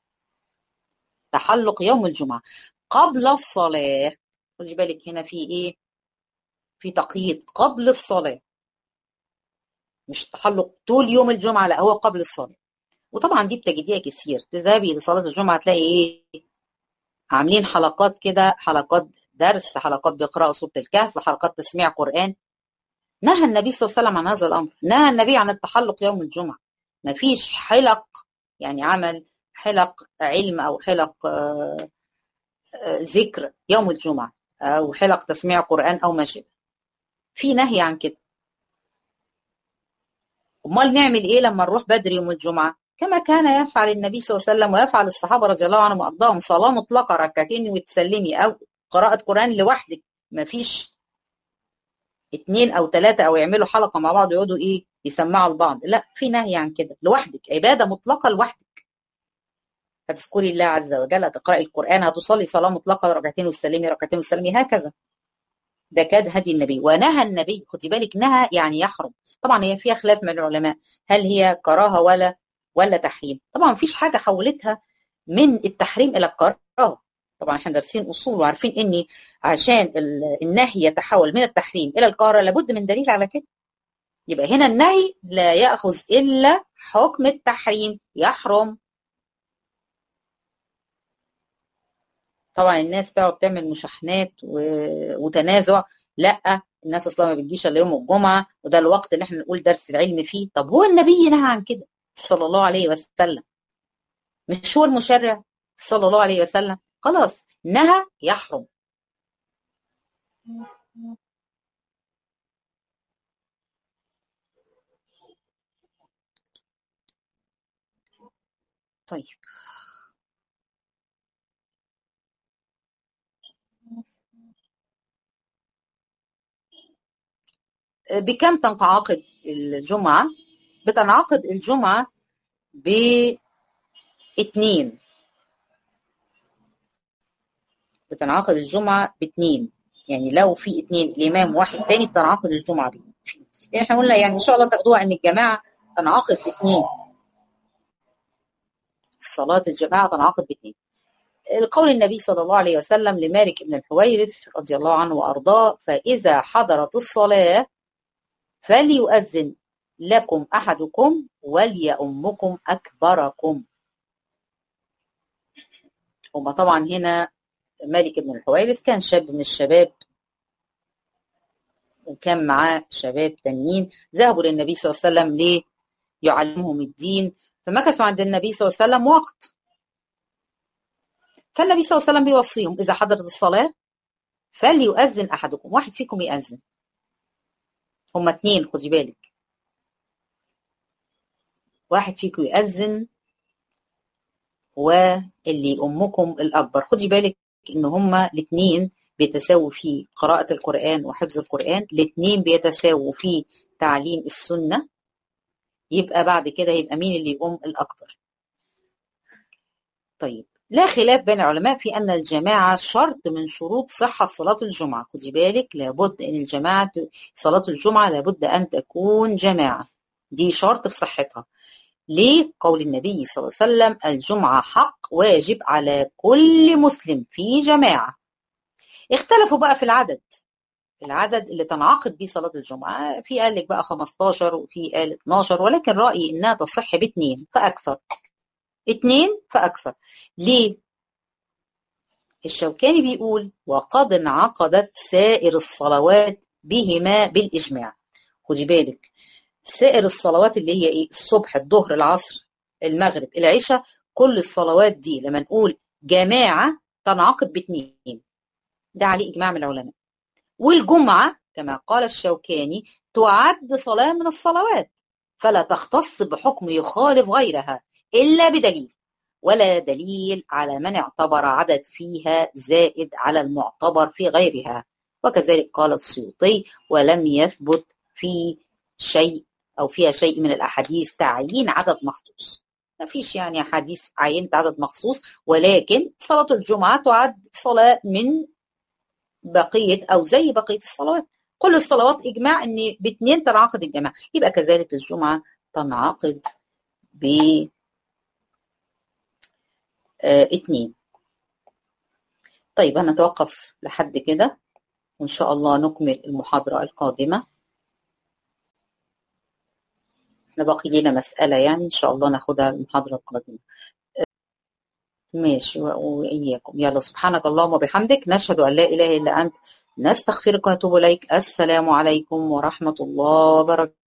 تحلق يوم الجمعه قبل الصلاه. خدي بالك هنا في ايه، في تقييد قبل الصلاه، مش تحلق طول يوم الجمعه، لا هو قبل الصلاه. وطبعا دي بتجديها كتير، تذهبي لصلاه الجمعه تلاقي ايه، عاملين حلقات كده، حلقات درس، حلقات بيقرأوا سورة الكهف، حلقات تسميع قرآن. نهى النبي صلى الله عليه وسلم عن هذا الأمر، نهى النبي عن التحلق يوم الجمعة. ما فيش حلق، يعني عمل حلق علم أو حلق آه، آه، ذكر يوم الجمعة، أو حلق تسميع قرآن أو ما شابه. في نهي عن كده. أمال نعمل إيه لما نروح بدري يوم الجمعة؟ كما كان يفعل النبي صلى الله عليه وسلم ويفعل الصحابة رضي الله عنهم وأرضاهم، صلاة مطلقة ركعتين وتسلمي، أو قراءة قرآن لوحدك، ما فيش اتنين او ثلاثة او يعملوا حلقة مع بعض ويقعدوا ايه يسمعوا لبعض، لا، في نهي عن كده. لوحدك، عبادة مطلقة لوحدك، هتذكري الله عز وجل، هتقرأي القرآن، هتصلي صلاة مطلقة ركعتين وتسلمي، ركعتين وتسلمي، هكذا. ده كاد هدي النبي. ونهى النبي، خدي بالك، نهى يعني يحرم. طبعا هي فيها خلاف من العلماء، هل هي كراهة ولا ولا تحريم؟ طبعا مفيش حاجة حولتها من التحريم الى الكراهة. طبعا احنا دارسين اصول وعارفين ان عشان النهي يتحول من التحريم الى الكراهة لابد من دليل على كده. يبقى هنا النهي لا يأخذ إلا حكم التحريم، يحرم. طبعا الناس تقعد تعمل مشاحنات وتنازع، لا، الناس اصلا ما بتجيش الا يوم الجمعه، وده الوقت اللي احنا نقول درس العلم فيه. طب هو النبي نهى عن كده صلى الله عليه وسلم، مش هو المشرع صلى الله عليه وسلم؟ خلاص نهى، يحرم. طيب، بكم تنعقد الجمعة؟ بتنعقد الجمعة باثنين، بتنعقد الجمعة باثنين. يعني لو في اثنين، الإمام واحد تاني، بتنعقد الجمعة باثنين. يعني احنا قلنا يعني إن شاء الله تاخدوها إن الجماعة تنعقد باثنين، صلاة الجماعة تنعقد باثنين. القول النبي صلى الله عليه وسلم لمالك بن الحويرث رضي الله عنه وأرضاه: فإذا حضرت الصلاة فليؤذن لكم أحدكم وليؤمكم أكبركم. هما طبعا هنا مالك بن الحويرث كان شاب من الشباب، وكان معاه شباب تانيين، ذهبوا للنبي صلى الله عليه وسلم ليه؟ يعلمهم الدين، فمكثوا عند النبي صلى الله عليه وسلم وقت. فالنبي صلى الله عليه وسلم بيوصيهم: إذا حضرت الصلاة فليؤذن أحدكم، واحد فيكم يأذن. هما اتنين، خدي بالك، واحد فيكم يأذن واللي أمكم الأكبر. خدي بالك إن هما الاتنين بيتساووا في قراءة القرآن وحفظ القرآن، الاتنين بيتساووا في تعليم السنة. يبقى بعد كده يبقى مين اللي يقوم الأكبر؟ طيب، لا خلاف بين العلماء في أن الجماعة شرط من شروط صحة صلاة الجمعة. خدي بالك، لابد أن الجماعة، صلاة الجمعة لابد أن تكون جماعة، دي شرط في صحتها. ليه؟ قول النبي صلى الله عليه وسلم: الجمعة حق واجب على كل مسلم في جماعة. اختلفوا بقى في العدد، العدد اللي تنعقد به صلاة الجمعة، في قال لك بقى خمستاشر وفي قال اتناشر، ولكن رأيي إنها تصح باثنين فأكثر، اتنين فأكثر. ليه؟ الشوكاني بيقول: وقد انعقدت سائر الصلوات بهما بالإجماع. خدي بالك، سائر الصلوات اللي هي ايه؟ الصبح، الظهر، العصر، المغرب، العشاء، كل الصلوات دي لما نقول جماعة تنعقد باثنين، ده عليه إجماع من العلماء. والجمعة كما قال الشوكاني تعد صلاة من الصلوات، فلا تختص بحكم يخالف غيرها إلا بدليل، ولا دليل على من اعتبر عدد فيها زائد على المعتبر في غيرها. وكذلك قال السيوطي: ولم يثبت في شيء أو فيها شيء من الأحاديث تعيين عدد مخصوص. ما فيش يعني حديث عينت عدد مخصوص، ولكن صلاة الجمعة تعد صلاة من بقية أو زي بقية الصلوات. كل الصلوات إجماع إن باثنين تنعقد الجماعة، يبقى كذلك الجمعة تنعقد باثنين. طيب هنتوقف لحد كده، وإن شاء الله نكمل المحاضرة القادمة. احنا باقي لنا مسألة يعني إن شاء الله ناخدها المحاضرة القادمة. ماشي، وإياكم. يلا، سبحانك اللهم وبحمدك، نشهد أن لا إله إلا أنت، نستغفرك ونتوب إليك. السلام عليكم ورحمة الله وبركاته.